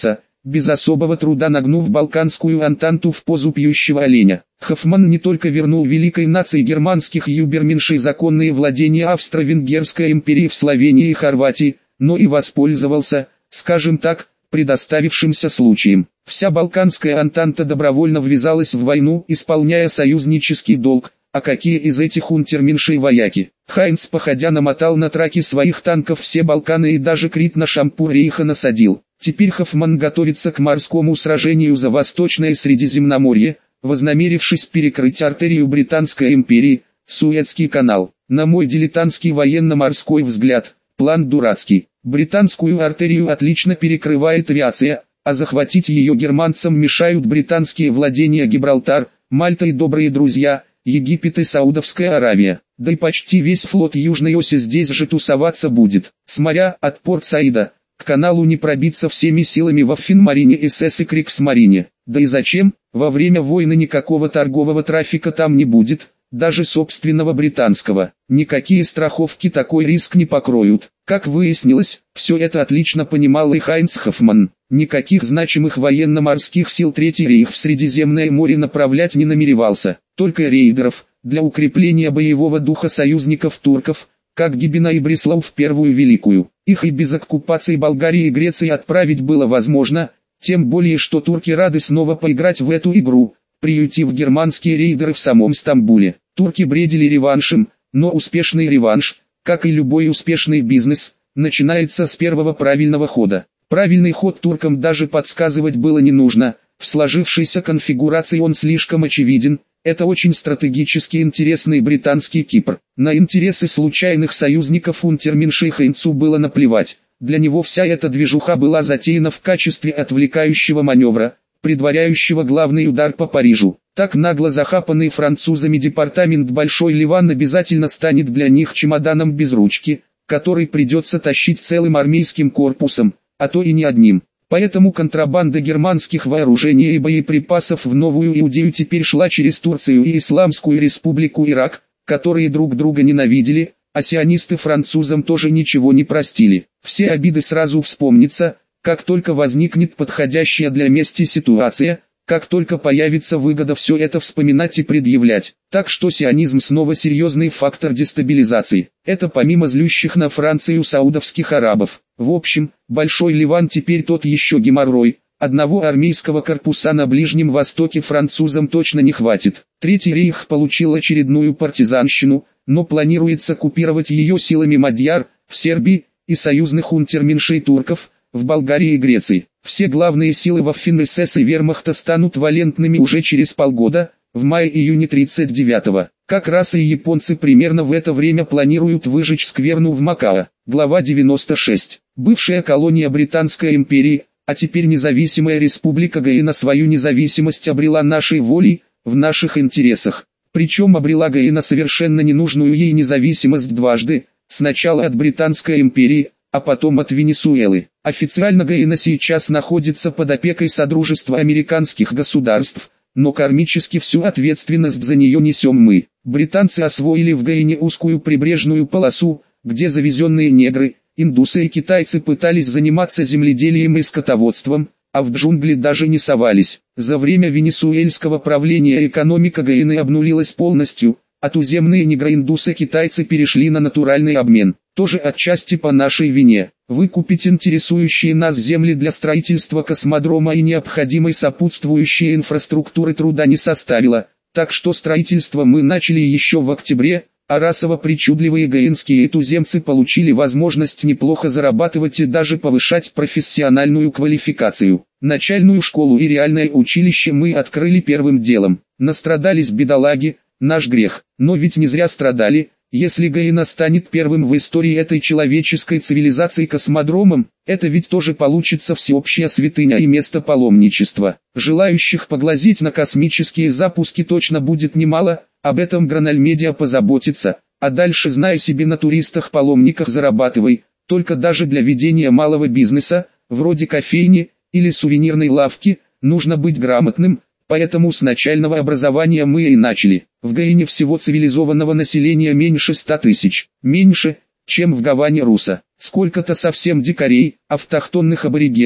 без особого труда нагнув Балканскую Антанту в позу пьющего оленя. Хоффман не только вернул великой нации германских юберменшей законные владения Австро-Венгерской империи в Словении и Хорватии, но и воспользовался, скажем так, предоставившимся случаем. Вся Балканская Антанта добровольно ввязалась в войну, исполняя союзнический долг. А какие из этих унтерменшей вояки? Хайнц походя намотал на траки своих танков все Балканы и даже Крит на шампур рейха насадил. Теперь Хоффман готовится к морскому сражению за Восточное Средиземноморье, вознамерившись перекрыть артерию Британской империи, Суэцкий канал. На мой дилетантский военно-морской взгляд, план дурацкий. Британскую артерию отлично перекрывает авиация, а захватить ее германцам мешают британские владения Гибралтар, Мальта и добрые друзья – Египет и Саудовская Аравия, да и почти весь флот Южной оси здесь же тусоваться будет. С моря, от Порт-Саида, к каналу не пробиться всеми силами во Финмарине и Сесс и Криксмарине. Да и зачем? Во время войны никакого торгового трафика там не будет, даже собственного британского. Никакие страховки такой риск не покроют. Как выяснилось, все это отлично понимал и Хайнц Хоффман. Никаких значимых военно-морских сил Третий рейх в Средиземное море направлять не намеревался. Только рейдеров, для укрепления боевого духа союзников турков, как Гибина и Бреслау в Первую Великую. Их и без оккупации Болгарии и Греции отправить было возможно, тем более что турки рады снова поиграть в эту игру, приютив германские рейдеры в самом Стамбуле. Турки бредили реваншем, но успешный реванш, как и любой успешный бизнес, начинается с первого правильного хода. Правильный ход туркам даже подсказывать было не нужно, в сложившейся конфигурации он слишком очевиден. Это очень стратегически интересный британский Кипр. На интересы случайных союзников унтерменшей Хайнцу было наплевать. Для него вся эта движуха была затеяна в качестве отвлекающего маневра, предваряющего главный удар по Парижу. Так нагло захапанный французами департамент Большой Ливан обязательно станет для них чемоданом без ручки, который придется тащить целым армейским корпусом, а то и не одним. Поэтому контрабанда германских вооружений и боеприпасов в Новую Иудею теперь шла через Турцию и Исламскую республику Ирак, которые друг друга ненавидели, а сионисты французам тоже ничего не простили. Все обиды сразу вспомнятся, как только возникнет подходящая для мести ситуация, как только появится выгода все это вспоминать и предъявлять. Так что сионизм снова серьезный фактор дестабилизации. Это помимо злющих на Францию саудовских арабов. В общем, Большой Ливан теперь тот еще геморрой. Одного армейского корпуса на Ближнем Востоке французам точно не хватит. Третий рейх получил очередную партизанщину, но планируется купировать ее силами мадьяр, в Сербии, и союзных унтерменшей турков, в Болгарии и Греции. Все главные силы Waffen-эс эс и вермахта станут валентными уже через полгода, в мае-июне тридцать девятого. Как раз и японцы примерно в это время планируют выжечь скверну в Макао. Глава девяносто шесть. Бывшая колония Британской империи, а теперь независимая республика Гаина свою независимость обрела нашей волей, в наших интересах. Причем обрела Гаина совершенно ненужную ей независимость дважды, сначала от Британской империи, а потом от Венесуэлы. Официально Гаина сейчас находится под опекой Содружества американских государств, но кармически всю ответственность за нее несем мы. Британцы освоили в Гаине узкую прибрежную полосу, где завезенные негры, индусы и китайцы пытались заниматься земледелием и скотоводством, а в джунгли даже не совались. За время венесуэльского правления экономика Гаины обнулилась полностью, а туземные негроиндусы-китайцы перешли на натуральный обмен. Тоже отчасти по нашей вине. Выкупить интересующие нас земли для строительства космодрома и необходимой сопутствующей инфраструктуры труда не составило, так что строительство мы начали еще в октябре, а расово-причудливые гаинские туземцы получили возможность неплохо зарабатывать и даже повышать профессиональную квалификацию. Начальную школу и реальное училище мы открыли первым делом. Настрадались бедолаги, наш грех, но ведь не зря страдали. Если Гаина станет первым в истории этой человеческой цивилизации космодромом, это ведь тоже получится всеобщая святыня и место паломничества. Желающих поглазеть на космические запуски точно будет немало, об этом Гранальмедиа позаботится, а дальше знай себе на туристах-паломниках зарабатывай, только даже для ведения малого бизнеса, вроде кофейни или сувенирной лавки, нужно быть грамотным. Поэтому с начального образования мы и начали. В Гаине всего цивилизованного населения меньше ста тысяч. Меньше, чем в Гаване Руса. Сколько-то совсем дикарей, автохтонных аборигенов,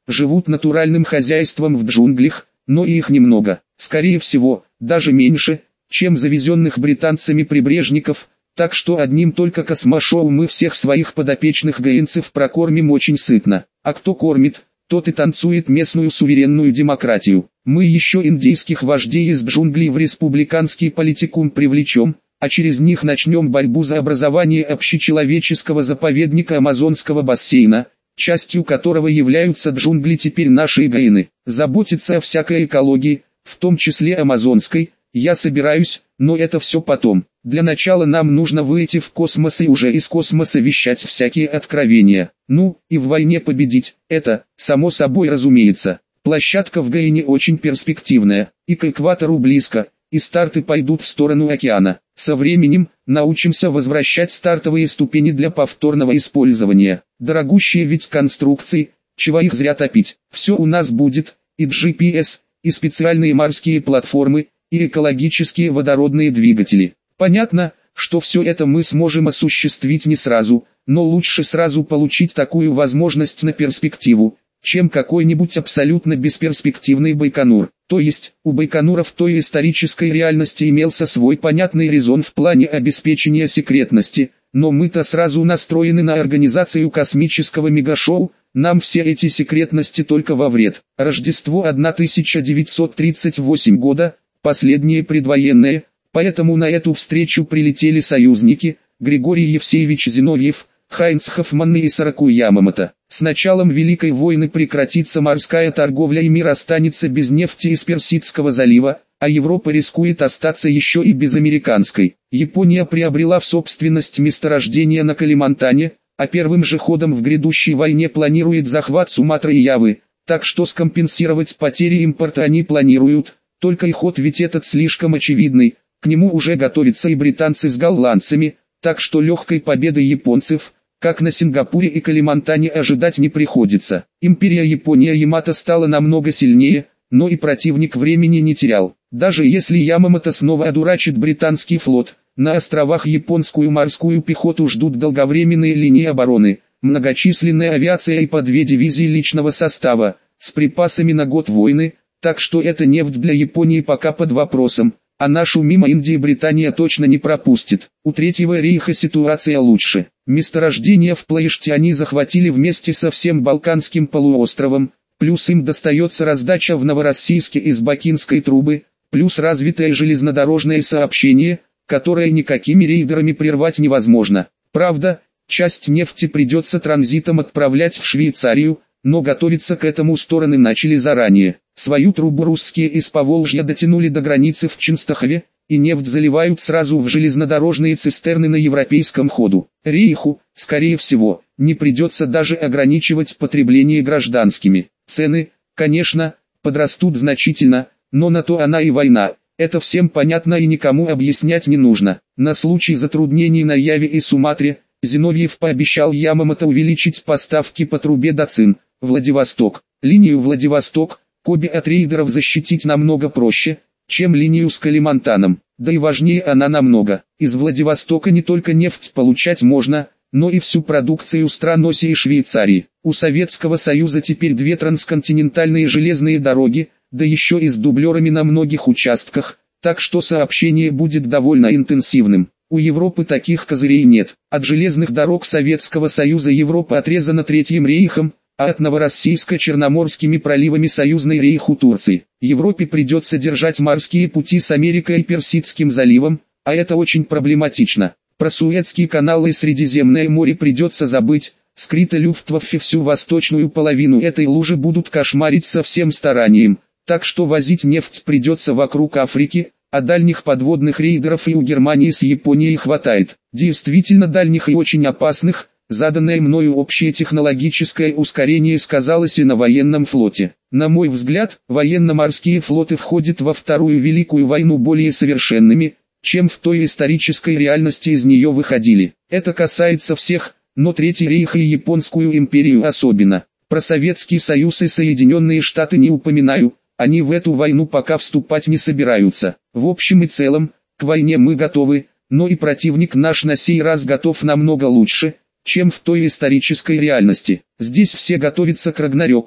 живут натуральным хозяйством в джунглях, но и их немного, скорее всего, даже меньше, чем завезенных британцами прибрежников, так что одним только космошоу мы всех своих подопечных гаинцев прокормим очень сытно, а кто кормит, тот и танцует местную суверенную демократию. Мы еще индейских вождей из джунглей в республиканский политикум привлечем, а через них начнем борьбу за образование общечеловеческого заповедника Амазонского бассейна, частью которого являются джунгли теперь наши гаины. Заботиться о всякой экологии, в том числе амазонской, я собираюсь, но это все потом. Для начала нам нужно выйти в космос и уже из космоса вещать всякие откровения. Ну, и в войне победить, это, само собой разумеется. Площадка в Гаине очень перспективная, и к экватору близко, и старты пойдут в сторону океана. Со временем, научимся возвращать стартовые ступени для повторного использования. Дорогущие ведь конструкции, чего их зря топить. Все у нас будет, и джи пи эс, и специальные морские платформы, и экологические водородные двигатели. Понятно, что все это мы сможем осуществить не сразу, но лучше сразу получить такую возможность на перспективу, чем какой-нибудь абсолютно бесперспективный Байконур. То есть, у Байконура в той исторической реальности имелся свой понятный резон в плане обеспечения секретности, но мы-то сразу настроены на организацию космического мегашоу, нам все эти секретности только во вред. Рождество тысяча девятьсот тридцать восьмого года, последнее предвоенное, поэтому на эту встречу прилетели союзники, Григорий Евсеевич Зиновьев, Хайнц Хоффман и Исараку Ямамото. С началом Великой войны прекратится морская торговля и мир останется без нефти из Персидского залива, а Европа рискует остаться еще и без американской. Япония приобрела в собственность месторождение на Калимантане, а первым же ходом в грядущей войне планирует захват Суматры и Явы, так что скомпенсировать потери импорта они планируют, только и ход ведь этот слишком очевидный, к нему уже готовятся и британцы с голландцами, так что легкой победы японцев, как на Сингапуре и Калимантане, ожидать не приходится. Империя Япония Ямато стала намного сильнее, но и противник времени не терял. Даже если Ямамото снова одурачит британский флот, на островах японскую морскую пехоту ждут долговременные линии обороны, многочисленная авиация и по две дивизии личного состава, с припасами на год войны, так что эта нефть для Японии пока под вопросом, а нашу мимо Индии Британия точно не пропустит. У Третьего рейха ситуация лучше. Месторождение в Плоеште они захватили вместе со всем Балканским полуостровом, плюс им достается раздача в Новороссийске из Бакинской трубы, плюс развитое железнодорожное сообщение, которое никакими рейдерами прервать невозможно. Правда, часть нефти придется транзитом отправлять в Швейцарию, но готовиться к этому стороны начали заранее. Свою трубу русские из Поволжья дотянули до границы в Ченстахове, и нефть заливают сразу в железнодорожные цистерны на европейском ходу. Рейху, скорее всего, не придется даже ограничивать потребление гражданскими. Цены, конечно, подрастут значительно, но на то она и война. Это всем понятно и никому объяснять не нужно. На случай затруднений на Яве и Суматре, Зиновьев пообещал Ямамото увеличить поставки по трубе до Цин, Владивосток. Линию Владивосток, Коби от рейдеров защитить намного проще, чем линию с Калимантаном. Да и важнее она намного. Из Владивостока не только нефть получать можно, но и всю продукцию стран оси и Швейцарии. У Советского Союза теперь две трансконтинентальные железные дороги, да еще и с дублерами на многих участках, так что сообщение будет довольно интенсивным. У Европы таких козырей нет. От железных дорог Советского Союза Европа отрезана Третьим рейхом, а от Новороссийска Черноморскими проливами союзной рейху Турции. Европе придется держать морские пути с Америкой и Персидским заливом, а это очень проблематично. Про Суэцкий канал и Средиземное море придется забыть, скрыто Люфтваффе всю восточную половину этой лужи будут кошмарить со всем старанием, так что возить нефть придется вокруг Африки, а дальних подводных рейдеров и у Германии с Японией хватает. Действительно дальних и очень опасных. Заданное мною общее технологическое ускорение сказалось и на военном флоте. На мой взгляд, военно-морские флоты входят во Вторую Великую войну более совершенными, чем в той исторической реальности из нее выходили. Это касается всех, но Третий рейх и Японскую империю особенно. Про Советский Союз и Соединенные Штаты не упоминаю, они в эту войну пока вступать не собираются. В общем и целом, к войне мы готовы, но и противник наш на сей раз готов намного лучше, чем в той исторической реальности. Здесь все готовятся к Рагнарёку,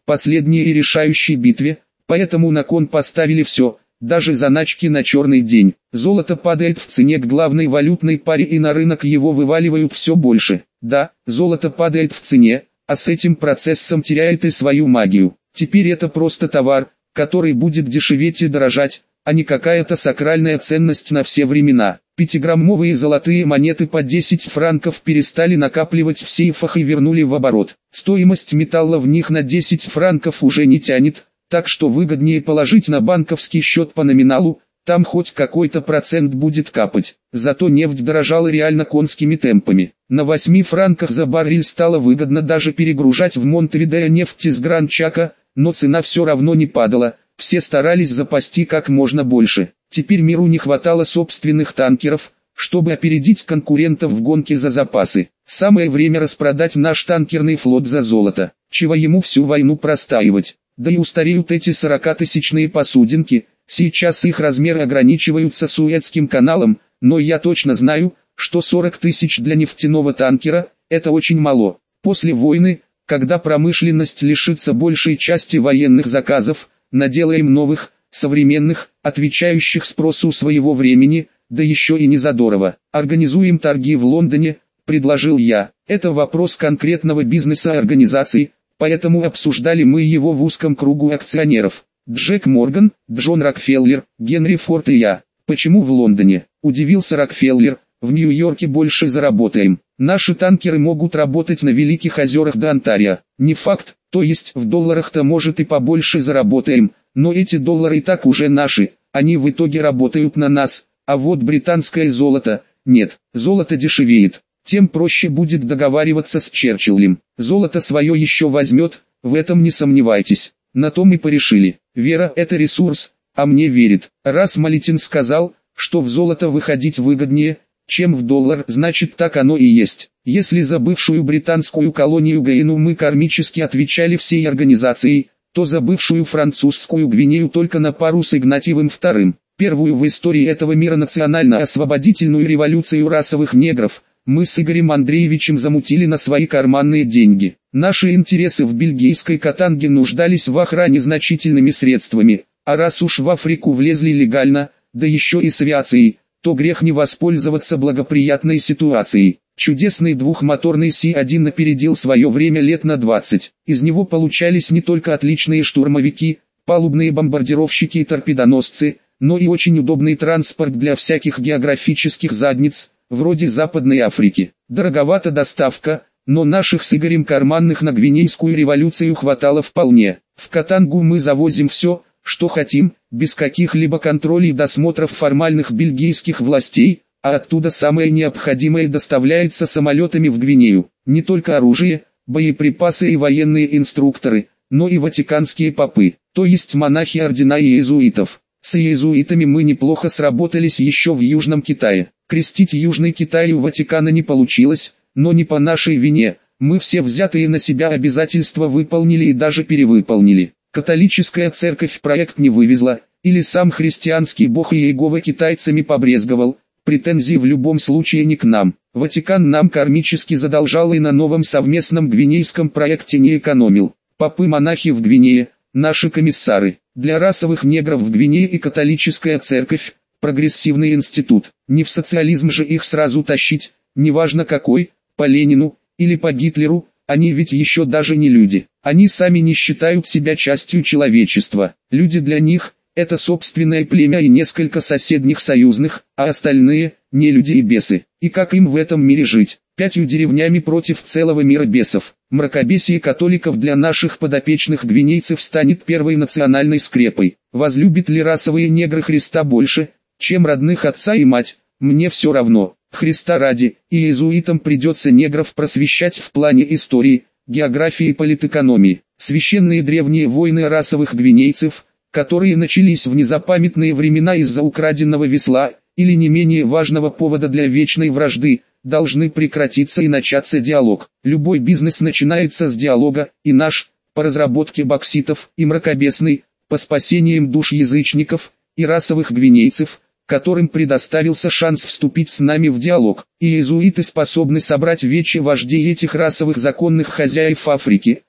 последней и решающей битве, поэтому на кон поставили все, даже заначки на черный день. Золото падает в цене к главной валютной паре и на рынок его вываливают все больше. Да, золото падает в цене, а с этим процессом теряет и свою магию. Теперь это просто товар, который будет дешеветь и дорожать, а не какая-то сакральная ценность на все времена. Пятиграммовые золотые монеты по десять франков перестали накапливать в сейфах и вернули в оборот. Стоимость металла в них на десять франков уже не тянет, так что выгоднее положить на банковский счет по номиналу, там хоть какой-то процент будет капать. Зато нефть дорожала реально конскими темпами. На восьми франках за баррель стало выгодно даже перегружать в Монтевидео нефть из Гранд-Чака, но цена все равно не падала, все старались запасти как можно больше. Теперь миру не хватало собственных танкеров, чтобы опередить конкурентов в гонке за запасы. Самое время распродать наш танкерный флот за золото, чего ему всю войну простаивать. Да и устареют эти сорокатысячные посудинки, сейчас их размеры ограничиваются Суэцким каналом, но я точно знаю, что сорок тысяч для нефтяного танкера – это очень мало. После войны, когда промышленность лишится большей части военных заказов, наделаем новых, современных, отвечающих спросу своего времени, да еще и не задорого. Организуем торги в Лондоне, предложил я. Это вопрос конкретного бизнеса организации, поэтому обсуждали мы его в узком кругу акционеров. Джек Морган, Джон Рокфеллер, Генри Форд и я. Почему в Лондоне? Удивился Рокфеллер. В Нью-Йорке больше заработаем. Наши танкеры могут работать на Великих озерах до Онтарио. Не факт, то есть в долларах-то может и побольше заработаем, но эти доллары и так уже наши, они в итоге работают на нас, а вот британское золото, нет, золото дешевеет. Тем проще будет договариваться с Черчиллем. Золото свое еще возьмет, в этом не сомневайтесь. На то мы порешили. Вера – это ресурс, а мне верит. Раз Малетин сказал, что в золото выходить выгоднее, чем в доллар, значит так оно и есть. Если за бывшую британскую колонию Гаину мы кармически отвечали всей организацией, то за бывшую французскую Гвинею только на пару с Игнатьевым вторым. Первую в истории этого мира национально-освободительную революцию расовых негров мы с Игорем Андреевичем замутили на свои карманные деньги. Наши интересы в бельгийской Катанге нуждались в охране значительными средствами, а раз уж в Африку влезли легально, да еще и с авиацией, то грех не воспользоваться благоприятной ситуацией. Чудесный двухмоторный Си один опередил свое время лет на двадцать. Из него получались не только отличные штурмовики, палубные бомбардировщики и торпедоносцы, но и очень удобный транспорт для всяких географических задниц, вроде Западной Африки. Дороговата доставка, но наших с Игорем карманных на Гвинейскую революцию хватало вполне. В Катангу мы завозим все, что хотим, без каких-либо контролей и досмотров формальных бельгийских властей, а оттуда самое необходимое доставляется самолетами в Гвинею. Не только оружие, боеприпасы и военные инструкторы, но и ватиканские попы, то есть монахи ордена иезуитов. С иезуитами мы неплохо сработались еще в Южном Китае. Крестить Южный Китай у Ватикана не получилось, но не по нашей вине, мы все взятые на себя обязательства выполнили и даже перевыполнили. Католическая церковь проект не вывезла, или сам христианский бог Иеговы китайцами побрезговал, претензии в любом случае не к нам. Ватикан нам кармически задолжал и на новом совместном гвинейском проекте не экономил. Попы-монахи в Гвинее, наши комиссары. Для расовых негров в Гвинее и католическая церковь, прогрессивный институт. Не в социализм же их сразу тащить, неважно какой, по Ленину или по Гитлеру, они ведь еще даже не люди. Они сами не считают себя частью человечества. Люди для них – это собственное племя и несколько соседних союзных, а остальные – не люди и бесы. И как им в этом мире жить? Пятью деревнями против целого мира бесов. Мракобесие католиков для наших подопечных гвинейцев станет первой национальной скрепой. Возлюбят ли расовые негры Христа больше, чем родных отца и мать? Мне все равно. Христа ради, и иезуитам придется негров просвещать в плане истории, географии и политэкономии. Священные древние войны расовых гвинейцев, которые начались в незапамятные времена из-за украденного весла, или не менее важного повода для вечной вражды, должны прекратиться и начаться диалог. Любой бизнес начинается с диалога, и наш, по разработке бокситов, и мракобесный, по спасениям душ язычников, и расовых гвинейцев, которым предоставился шанс вступить с нами в диалог. И иезуиты способны собрать вече вождей этих расовых законных хозяев Африки,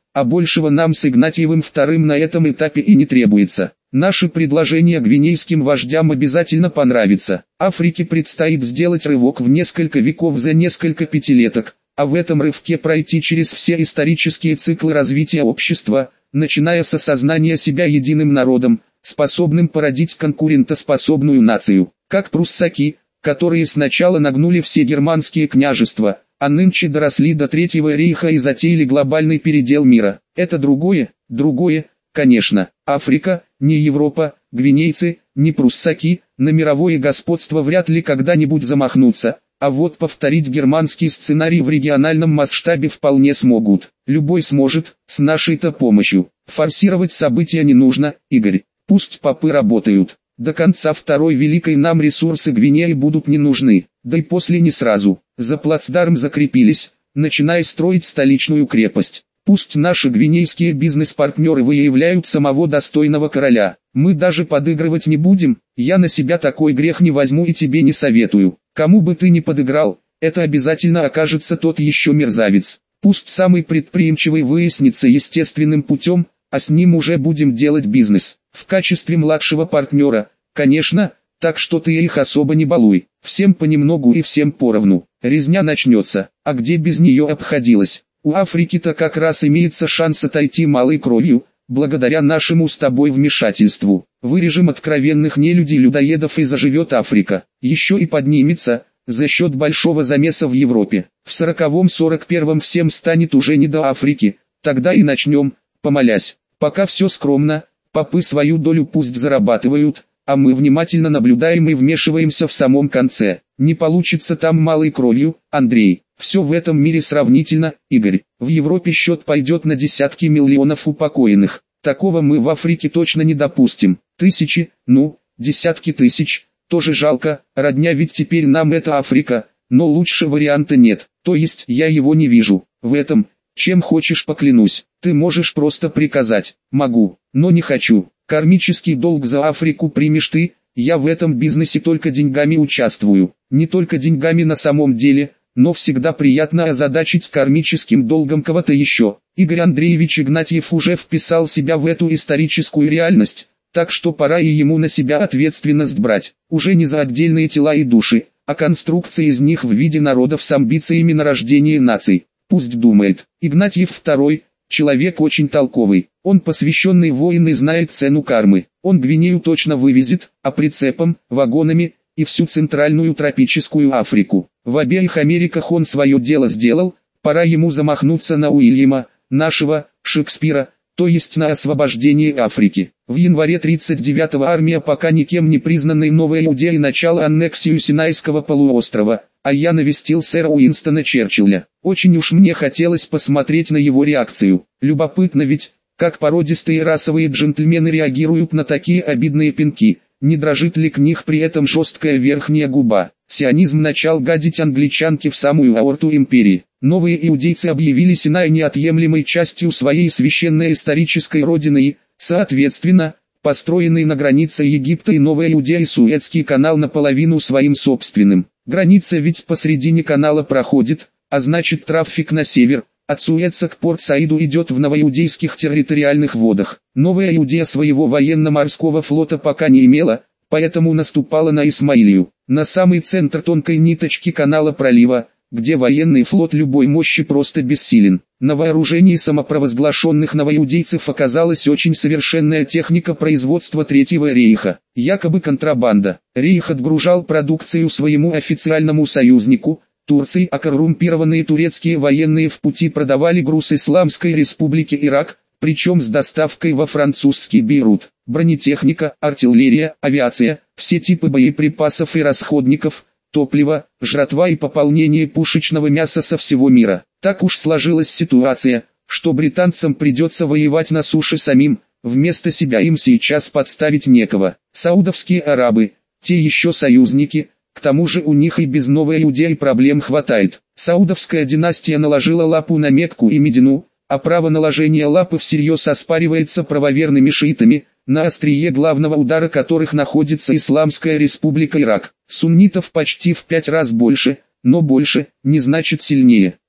а большего нам с Игнатьевым вторым на этом этапе и не требуется. Наше предложение гвинейским вождям обязательно понравится. Африке предстоит сделать рывок в несколько веков за несколько пятилеток, а в этом рывке пройти через все исторические циклы развития общества, начиная с осознания себя единым народом, способным породить конкурентоспособную нацию, как пруссаки, которые сначала нагнули все германские княжества, а нынче доросли до Третьего рейха и затеяли глобальный передел мира. Это другое, другое, конечно. Африка, не Европа, гвинейцы, не пруссаки, на мировое господство вряд ли когда-нибудь замахнутся, а вот повторить германский сценарий в региональном масштабе вполне смогут. Любой сможет, с нашей-то помощью. Форсировать события не нужно, Игорь. Пусть попы работают. До конца Второй Великой нам ресурсы Гвинеи будут не нужны, да и после не сразу. За плацдарм закрепились, начиная строить столичную крепость. Пусть наши гвинейские бизнес-партнеры выявляют самого достойного короля. Мы даже подыгрывать не будем, я на себя такой грех не возьму и тебе не советую. Кому бы ты ни подыграл, это обязательно окажется тот еще мерзавец. Пусть самый предприимчивый выяснится естественным путем, а с ним уже будем делать бизнес. В качестве младшего партнера, конечно, так что ты их особо не балуй. Всем понемногу и всем поровну. Резня начнется, а где без нее обходилось? У Африки-то как раз имеется шанс отойти малой кровью, благодаря нашему с тобой вмешательству. Вырежем откровенных нелюдей-людоедов и заживет Африка. Еще и поднимется, за счет большого замеса в Европе. В сороковом-сорок первом всем станет уже не до Африки, тогда и начнем, помолясь. Пока все скромно, попы свою долю пусть зарабатывают, а мы внимательно наблюдаем и вмешиваемся в самом конце. Не получится там малой кровью, Андрей. Все в этом мире сравнительно, Игорь. В Европе счет пойдет на десятки миллионов упокоенных. Такого мы в Африке точно не допустим. Тысячи, ну, десятки тысяч, тоже жалко, родня, ведь теперь нам это Африка, но лучше варианта нет, то есть я его не вижу. В этом, чем хочешь поклянусь, ты можешь просто приказать. Могу, но не хочу. Кармический долг за Африку примешь ты, я в этом бизнесе только деньгами участвую. Не только деньгами на самом деле, но всегда приятно озадачить кармическим долгом кого-то еще. Игорь Андреевич Игнатьев уже вписал себя в эту историческую реальность, так что пора и ему на себя ответственность брать. Уже не за отдельные тела и души, а конструкции из них в виде народов с амбициями на рождение наций. Пусть думает. Игнатьев второй, человек очень толковый. Он посвященный воин и знает цену кармы. Он Гвинею точно вывезет, а прицепом, вагонами, и всю центральную тропическую Африку. В обеих Америках он свое дело сделал, пора ему замахнуться на Уильяма, нашего, Шекспира, то есть на освобождение Африки. В январе тридцать девятого армия пока никем не признанной Новой Иудеи начала аннексию Синайского полуострова, а я навестил сэра Уинстона Черчилля. Очень уж мне хотелось посмотреть на его реакцию. Любопытно ведь, как породистые расовые джентльмены реагируют на такие обидные пинки. Не дрожит ли к них при этом жесткая верхняя губа? Сионизм начал гадить англичанке в самую аорту империи. Новые иудейцы объявили Синай неотъемлемой частью своей священной исторической родины и, соответственно, построенный на границе Египта и Новой Иудеи Суэцкий канал наполовину своим собственным. Граница ведь посредине канала проходит, а значит трафик на север, от Суэца к Порт-Саиду идет в новоиудейских территориальных водах. Новая Иудея своего военно-морского флота пока не имела, поэтому наступала на Исмаилию, на самый центр тонкой ниточки канала пролива, где военный флот любой мощи просто бессилен. На вооружении самопровозглашенных новоиудейцев оказалась очень совершенная техника производства Третьего рейха, якобы контрабанда. Рейх отгружал продукцию своему официальному союзнику, Турции, а коррумпированные турецкие военные в пути продавали груз Исламской республике Ирак, причем с доставкой во французский Бейрут. Бронетехника, артиллерия, авиация, все типы боеприпасов и расходников, топливо, жратва и пополнение пушечного мяса со всего мира. Так уж сложилась ситуация, что британцам придется воевать на суше самим, вместо себя им сейчас подставить некого. Саудовские арабы, те еще союзники. К тому же у них и без Новой Иудеи проблем хватает. Саудовская династия наложила лапу на Мекку и Медину, а право наложения лапы всерьез оспаривается правоверными шиитами, на острие главного удара которых находится Исламская республика Ирак. Суннитов почти в пять раз больше, но больше, не значит сильнее.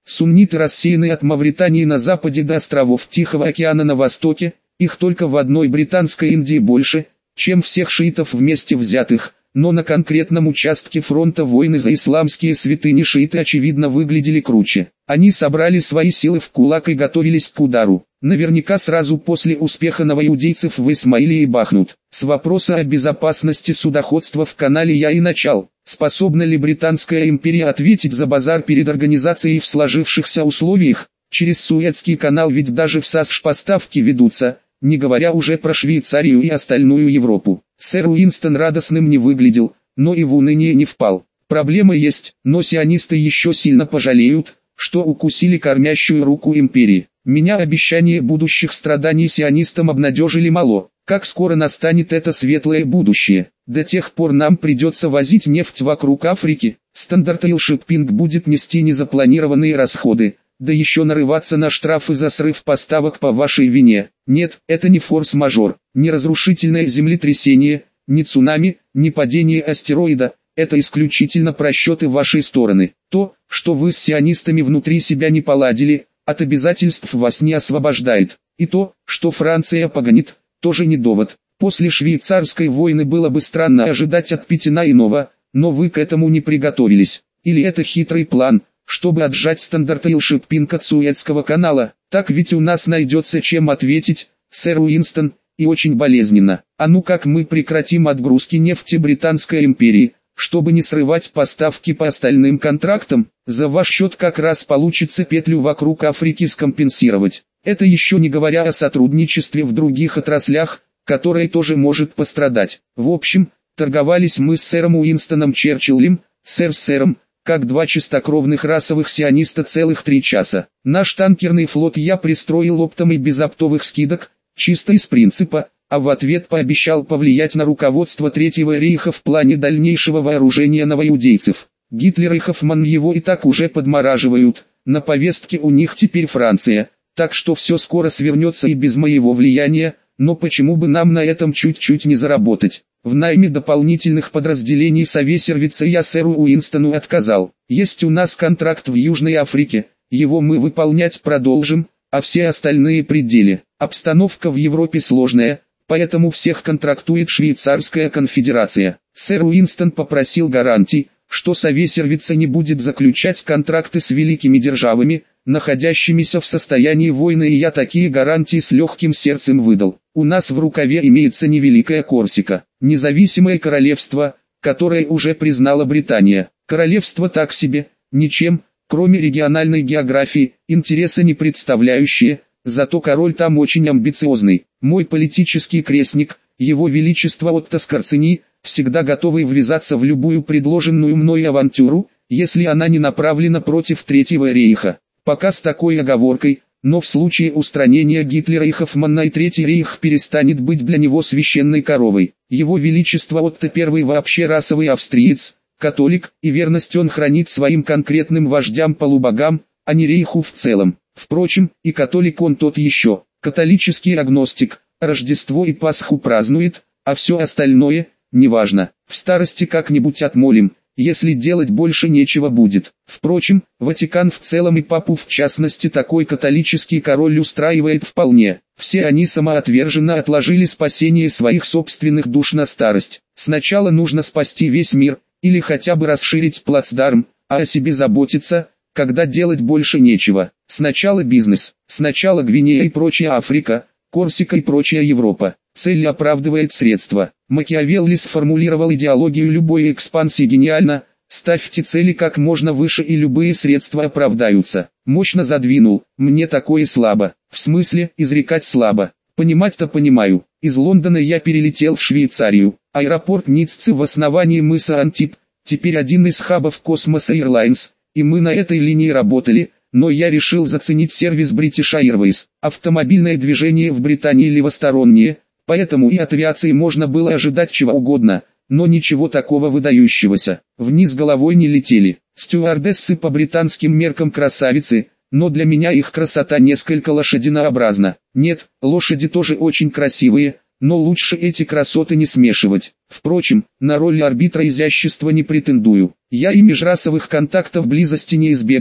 Сунниты рассеяны от Мавритании на западе до островов Тихого океана на востоке, их только в одной Британской Индии больше, чем всех шиитов вместе взятых, но на конкретном участке фронта войны за исламские святыни шииты очевидно выглядели круче. Они собрали свои силы в кулак и готовились к удару. Наверняка сразу после успеха новоиудейцев в Исмаилии бахнут. С вопроса о безопасности судоходства в канале я и начал. Способна ли Британская империя ответить за базар перед организацией в сложившихся условиях? Через Суэцкий канал ведь даже в САСШ поставки ведутся, не говоря уже про Швейцарию и остальную Европу. Сэр Уинстон радостным не выглядел, но и в уныние не впал. Проблема есть, но сионисты еще сильно пожалеют, что укусили кормящую руку империи. Меня обещания будущих страданий сионистам обнадежили мало. Как скоро настанет это светлое будущее? До тех пор нам придется возить нефть вокруг Африки. Standard Oil Shipping будет нести незапланированные расходы, да еще нарываться на штрафы за срыв поставок по вашей вине. Нет, это не форс-мажор, не разрушительное землетрясение, не цунами, не падение астероида. Это исключительно просчеты вашей стороны. То, что вы с сионистами внутри себя не поладили, от обязательств вас не освобождает. И то, что Франция погонит, тоже не довод. После швейцарской войны было бы странно ожидать от Петина иного, но вы к этому не приготовились. Или это хитрый план, чтобы отжать Standard Oil Shipping от Суэцкого канала? Так ведь у нас найдется чем ответить, сэр Уинстон, и очень болезненно. А ну как мы прекратим отгрузки нефти Британской империи, чтобы не срывать поставки по остальным контрактам? За ваш счет как раз получится петлю вокруг Африки скомпенсировать. Это еще не говоря о сотрудничестве в других отраслях, которое тоже может пострадать. В общем, торговались мы с сэром Уинстоном Черчиллем, сэр с сэром, как два чистокровных расовых сиониста целых три часа. Наш танкерный флот я пристроил оптом и без оптовых скидок, чисто из принципа, а в ответ пообещал повлиять на руководство Третьего рейха в плане дальнейшего вооружения новоиудейцев. Гитлер и Хоффман его и так уже подмораживают, на повестке у них теперь Франция, так что все скоро свернется и без моего влияния, но почему бы нам на этом чуть-чуть не заработать? В найме дополнительных подразделений совесервица я сэру Уинстону отказал. Есть у нас контракт в Южной Африке, его мы выполнять продолжим, а все остальные пределы. Обстановка в Европе сложная, поэтому всех контрактует Швейцарская конфедерация. Сэр Уинстон попросил гарантий, что совесервица не будет заключать контракты с великими державами, находящимися в состоянии войны, и я такие гарантии с легким сердцем выдал. У нас в рукаве имеется невеликая Корсика, независимое королевство, которое уже признала Британия. Королевство так себе, ничем, кроме региональной географии, интереса не представляющее, зато король там очень амбициозный. Мой политический крестник, его величество Отто Скорцени, всегда готовый ввязаться в любую предложенную мной авантюру, если она не направлена против Третьего рейха. Пока с такой оговоркой, но в случае устранения Гитлера и Хоффмана и Третий рейх перестанет быть для него священной коровой. Его величество Отто Первый вообще расовый австриец, католик, и верность он хранит своим конкретным вождям-полубогам, а не рейху в целом. Впрочем, и католик он тот еще, католический агностик, Рождество и Пасху празднует, а все остальное, неважно, в старости как-нибудь отмолим, если делать больше нечего будет. Впрочем, Ватикан в целом и папу в частности такой католический король устраивает вполне. Все они самоотверженно отложили спасение своих собственных душ на старость. Сначала нужно спасти весь мир, или хотя бы расширить плацдарм, а о себе заботиться, когда делать больше нечего. Сначала бизнес, сначала Гвинея и прочая Африка, Корсика и прочая Европа. Цель оправдывает средства. Макиавелли сформулировал идеологию любой экспансии гениально: ставьте цели как можно выше и любые средства оправдаются. Мощно задвинул, мне такое слабо. В смысле, изрекать слабо. Понимать-то понимаю. Из Лондона я перелетел в Швейцарию. Аэропорт Ниццы в основании мыса Антиб, теперь один из хабов Космоса Airlines, и мы на этой линии работали, но я решил заценить сервис British Airways. Автомобильное движение в Британии левостороннее, поэтому и от авиации можно было ожидать чего угодно, но ничего такого выдающегося. Вниз головой не летели. Стюардессы по британским меркам красавицы, но для меня их красота несколько лошадинообразна. Нет, лошади тоже очень красивые, но лучше эти красоты не смешивать. Впрочем, на роль арбитра изящества не претендую. Я и межрасовых контактов близости не избегаю,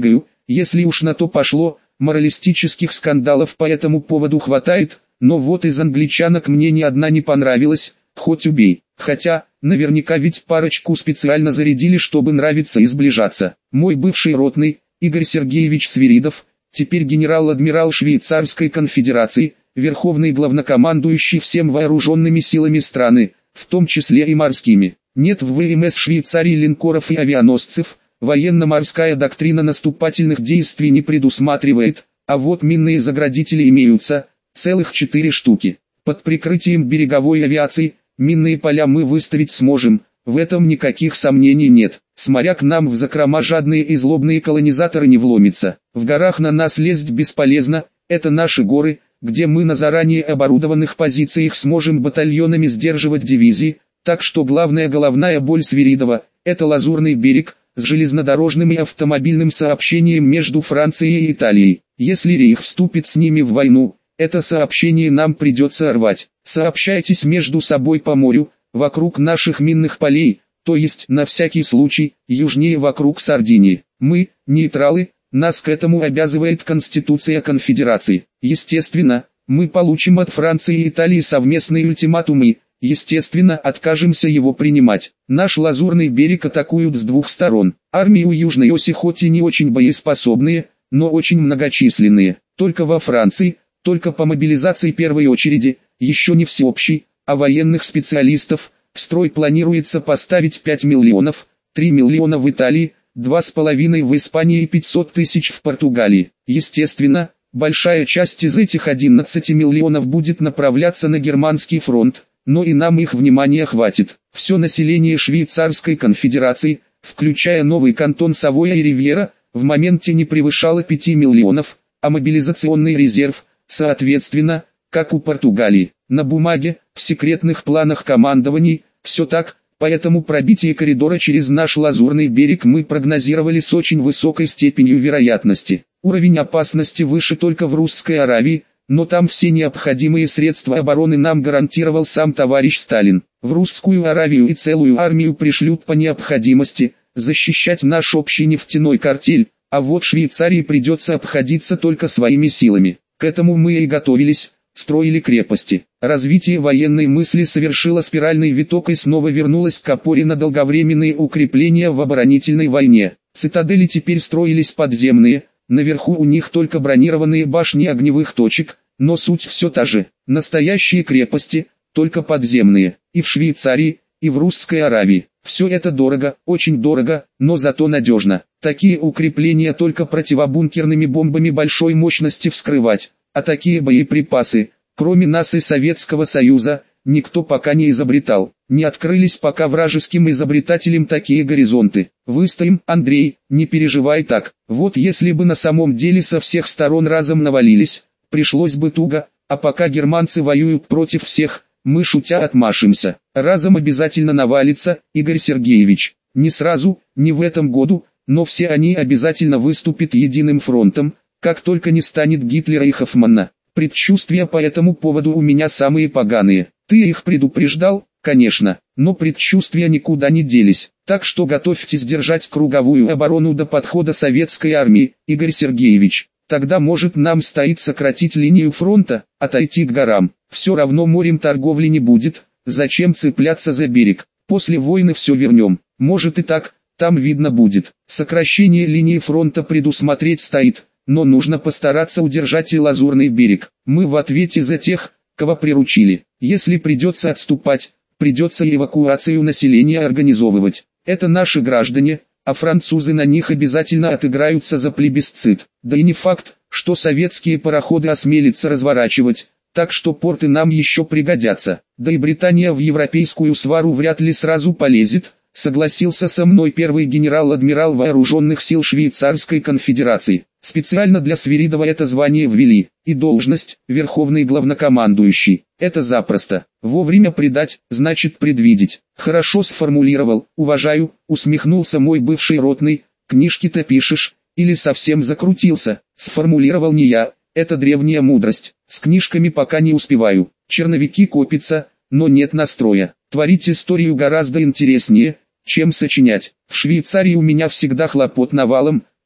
Если уж на то пошло, моралистических скандалов по этому поводу хватает, но вот из англичанок мне ни одна не понравилась, хоть убей. Хотя, наверняка ведь парочку специально зарядили, чтобы нравиться и сближаться. Мой бывший ротный, Игорь Сергеевич Свиридов, теперь генерал-адмирал Швейцарской конфедерации, верховный главнокомандующий всем вооруженными силами страны, в том числе и морскими. Нет в ВМС Швейцарии линкоров и авианосцев, военно-морская доктрина наступательных действий не предусматривает, а вот минные заградители имеются, целых четыре штуки. Под прикрытием береговой авиации, минные поля мы выставить сможем, в этом никаких сомнений нет. С моря к нам в закрома жадные и злобные колонизаторы не вломятся. В горах на нас лезть бесполезно, это наши горы, где мы на заранее оборудованных позициях сможем батальонами сдерживать дивизии, так что главная головная боль Свиридова – это Лазурный берег, с железнодорожным и автомобильным сообщением между Францией и Италией. Если Рейх вступит с ними в войну, это сообщение нам придется рвать. Сообщайтесь между собой по морю, вокруг наших минных полей, то есть, на всякий случай, южнее вокруг Сардинии. Мы, нейтралы, нас к этому обязывает Конституция Конфедерации. Естественно, мы получим от Франции и Италии совместные ультиматумы, естественно, откажемся его принимать. Наш Лазурный берег атакуют с двух сторон. Армии у Южной оси хоть и не очень боеспособные, но очень многочисленные. Только во Франции, только по мобилизации первой очереди, еще не всеобщей, а военных специалистов, в строй планируется поставить пять миллионов, три миллиона в Италии, два с половиной в Испании и пятьсот тысяч в Португалии. Естественно, большая часть из этих одиннадцати миллионов будет направляться на германский фронт, но и нам их внимания хватит. Все население Швейцарской конфедерации, включая новый кантон Савойя и Ривьера, в моменте не превышало пяти миллионов, а мобилизационный резерв, соответственно, как у Португалии. На бумаге, в секретных планах командований, все так, поэтому пробитие коридора через наш Лазурный берег мы прогнозировали с очень высокой степенью вероятности. Уровень опасности выше только в Русской Аравии, но там все необходимые средства обороны нам гарантировал сам товарищ Сталин. В Русскую Аравию и целую армию пришлют по необходимости, защищать наш общий нефтяной картель, а вот Швейцарии придется обходиться только своими силами. К этому мы и готовились, строили крепости. Развитие военной мысли совершило спиральный виток и снова вернулось к опоре на долговременные укрепления в оборонительной войне. Цитадели теперь строились подземные, наверху у них только бронированные башни огневых точек, но суть все та же. Настоящие крепости, только подземные, и в Швейцарии, и в Русской Аравии. Все это дорого, очень дорого, но зато надежно. Такие укрепления только противобункерными бомбами большой мощности вскрывать, а такие боеприпасы, кроме нас и Советского Союза, никто пока не изобретал. Не открылись пока вражеским изобретателям такие горизонты. Выстоим, Андрей, не переживай так. Вот если бы на самом деле со всех сторон разом навалились, пришлось бы туго, а пока германцы воюют против всех, мы шутя отмашемся. Разом обязательно навалится, Игорь Сергеевич. Не сразу, не в этом году, но все они обязательно выступят единым фронтом, как только не станет Гитлера и Хоффмана. Предчувствия по этому поводу у меня самые поганые. Ты их предупреждал, конечно, но предчувствия никуда не делись. Так что готовьтесь держать круговую оборону до подхода советской армии, Игорь Сергеевич. Тогда может нам стоит сократить линию фронта, отойти к горам. Все равно морем торговли не будет, зачем цепляться за берег. После войны все вернем. Может и так, там видно будет. Сокращение линии фронта предусмотреть стоит, но нужно постараться удержать и Лазурный берег. Мы в ответе за тех, кого приручили. Если придется отступать, придется эвакуацию населения организовывать. Это наши граждане, а французы на них обязательно отыграются за плебисцит. Да и не факт, что советские пароходы осмелятся разворачивать, так что порты нам еще пригодятся. Да и Британия в европейскую свару вряд ли сразу полезет, согласился со мной первый генерал-адмирал вооруженных сил Швейцарской конфедерации. Специально для Свиридова это звание ввели, и должность, верховный главнокомандующий. Это запросто. Вовремя предать, значит предвидеть. Хорошо сформулировал, уважаю, усмехнулся мой бывший ротный. Книжки-то пишешь, или совсем закрутился? Сформулировал не я, это древняя мудрость. С книжками пока не успеваю. Черновики копятся, но нет настроя. Творить историю гораздо интереснее, чем сочинять. В Швейцарии у меня всегда хлопот навалом,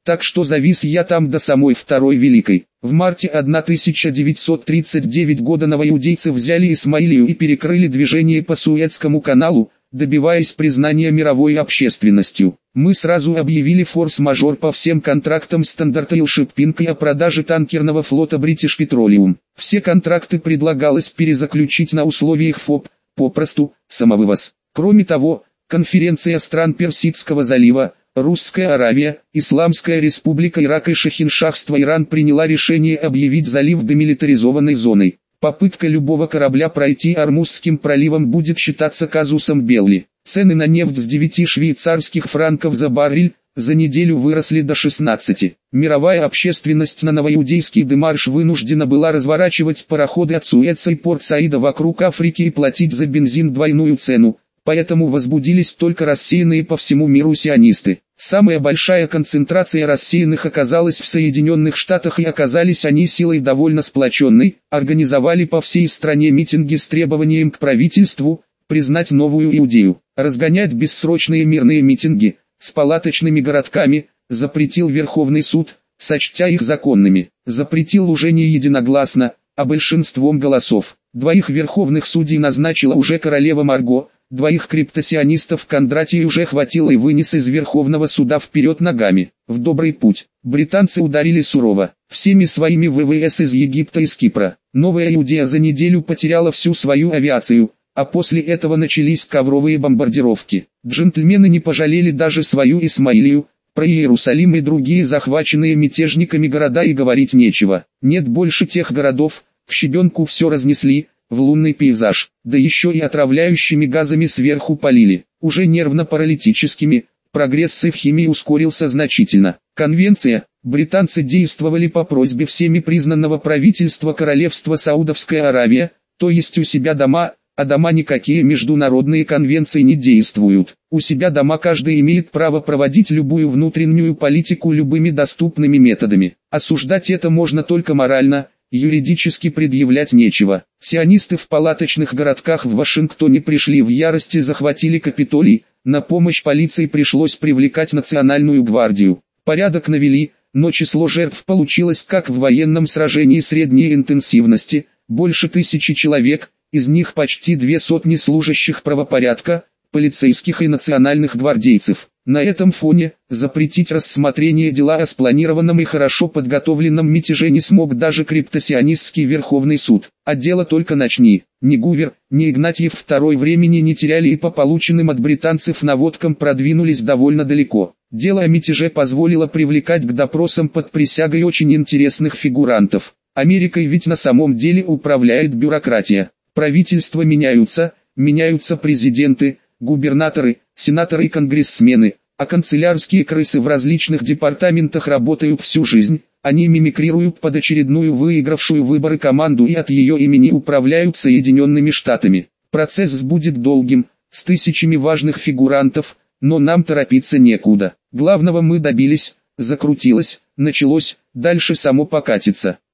так что завис я там до самой Второй Великой. В марте тысяча девятьсот тридцать девятого года новоиудейцы взяли Исмаилию и перекрыли движение по Суэцкому каналу, добиваясь признания мировой общественностью. Мы сразу объявили форс-мажор по всем контрактам Standard Oil Shipping и о продаже танкерного флота British Petroleum. Все контракты предлагалось перезаключить на условиях ФОП, попросту, самовывоз. Кроме того, конференция стран Персидского залива, Русская Аравия, Исламская Республика Ирак и Шахиншахство Иран приняла решение объявить залив демилитаризованной зоной. Попытка любого корабля пройти Ормузским проливом будет считаться казусом белли. Цены на нефть с девяти швейцарских франков за баррель за неделю выросли до шестнадцати. Мировая общественность на новоиудейский демарш вынуждена была разворачивать пароходы от Суэца и Порт-Саида вокруг Африки и платить за бензин двойную цену, поэтому возбудились только рассеянные по всему миру сионисты. Самая большая концентрация рассеянных оказалась в Соединенных Штатах, и оказались они силой довольно сплоченной, организовали по всей стране митинги с требованием к правительству признать новую Иудею, разгонять бессрочные мирные митинги с палаточными городками запретил Верховный суд, сочтя их законными. Запретил уже не единогласно, а большинством голосов. Двоих верховных судей назначила уже королева Марго, двоих криптосионистов Кондратий уже хватило и вынес из Верховного суда вперед ногами. В добрый путь. Британцы ударили сурово, всеми своими ВВС из Египта и с Кипра. Новая Иудея за неделю потеряла всю свою авиацию, а после этого начались ковровые бомбардировки. Джентльмены не пожалели даже свою Исмаилию, про Иерусалим и другие захваченные мятежниками города и говорить нечего. Нет больше тех городов, в щебенку все разнесли, в лунный пейзаж, да еще и отравляющими газами сверху полили. Уже нервно-паралитическими, прогресс в химии ускорился значительно. Конвенция, британцы действовали по просьбе всеми признанного правительства Королевства Саудовская Аравия, то есть у себя дома, а дома никакие международные конвенции не действуют. У себя дома каждый имеет право проводить любую внутреннюю политику любыми доступными методами. Осуждать это можно только морально, юридически предъявлять нечего. Сионисты в палаточных городках в Вашингтоне пришли в ярость и захватили Капитолий, на помощь полиции пришлось привлекать национальную гвардию. Порядок навели, но число жертв получилось как в военном сражении средней интенсивности, больше тысячи человек, из них почти две сотни служащих правопорядка, полицейских и национальных гвардейцев. На этом фоне, запретить рассмотрение дела о спланированном и хорошо подготовленном мятеже не смог даже криптосионистский Верховный суд. А дело только начни. Ни Гувер, ни Игнатьев второй времени не теряли и по полученным от британцев наводкам продвинулись довольно далеко. Дело о мятеже позволило привлекать к допросам под присягой очень интересных фигурантов. Америкой ведь на самом деле управляет бюрократия. Правительства меняются, меняются президенты, губернаторы, сенаторы и конгрессмены, а канцелярские крысы в различных департаментах работают всю жизнь, они мимикрируют под очередную выигравшую выборы команду и от ее имени управляют Соединенными Штатами. Процесс будет долгим, с тысячами важных фигурантов, но нам торопиться некуда. Главного мы добились, закрутилось, началось, дальше само покатится.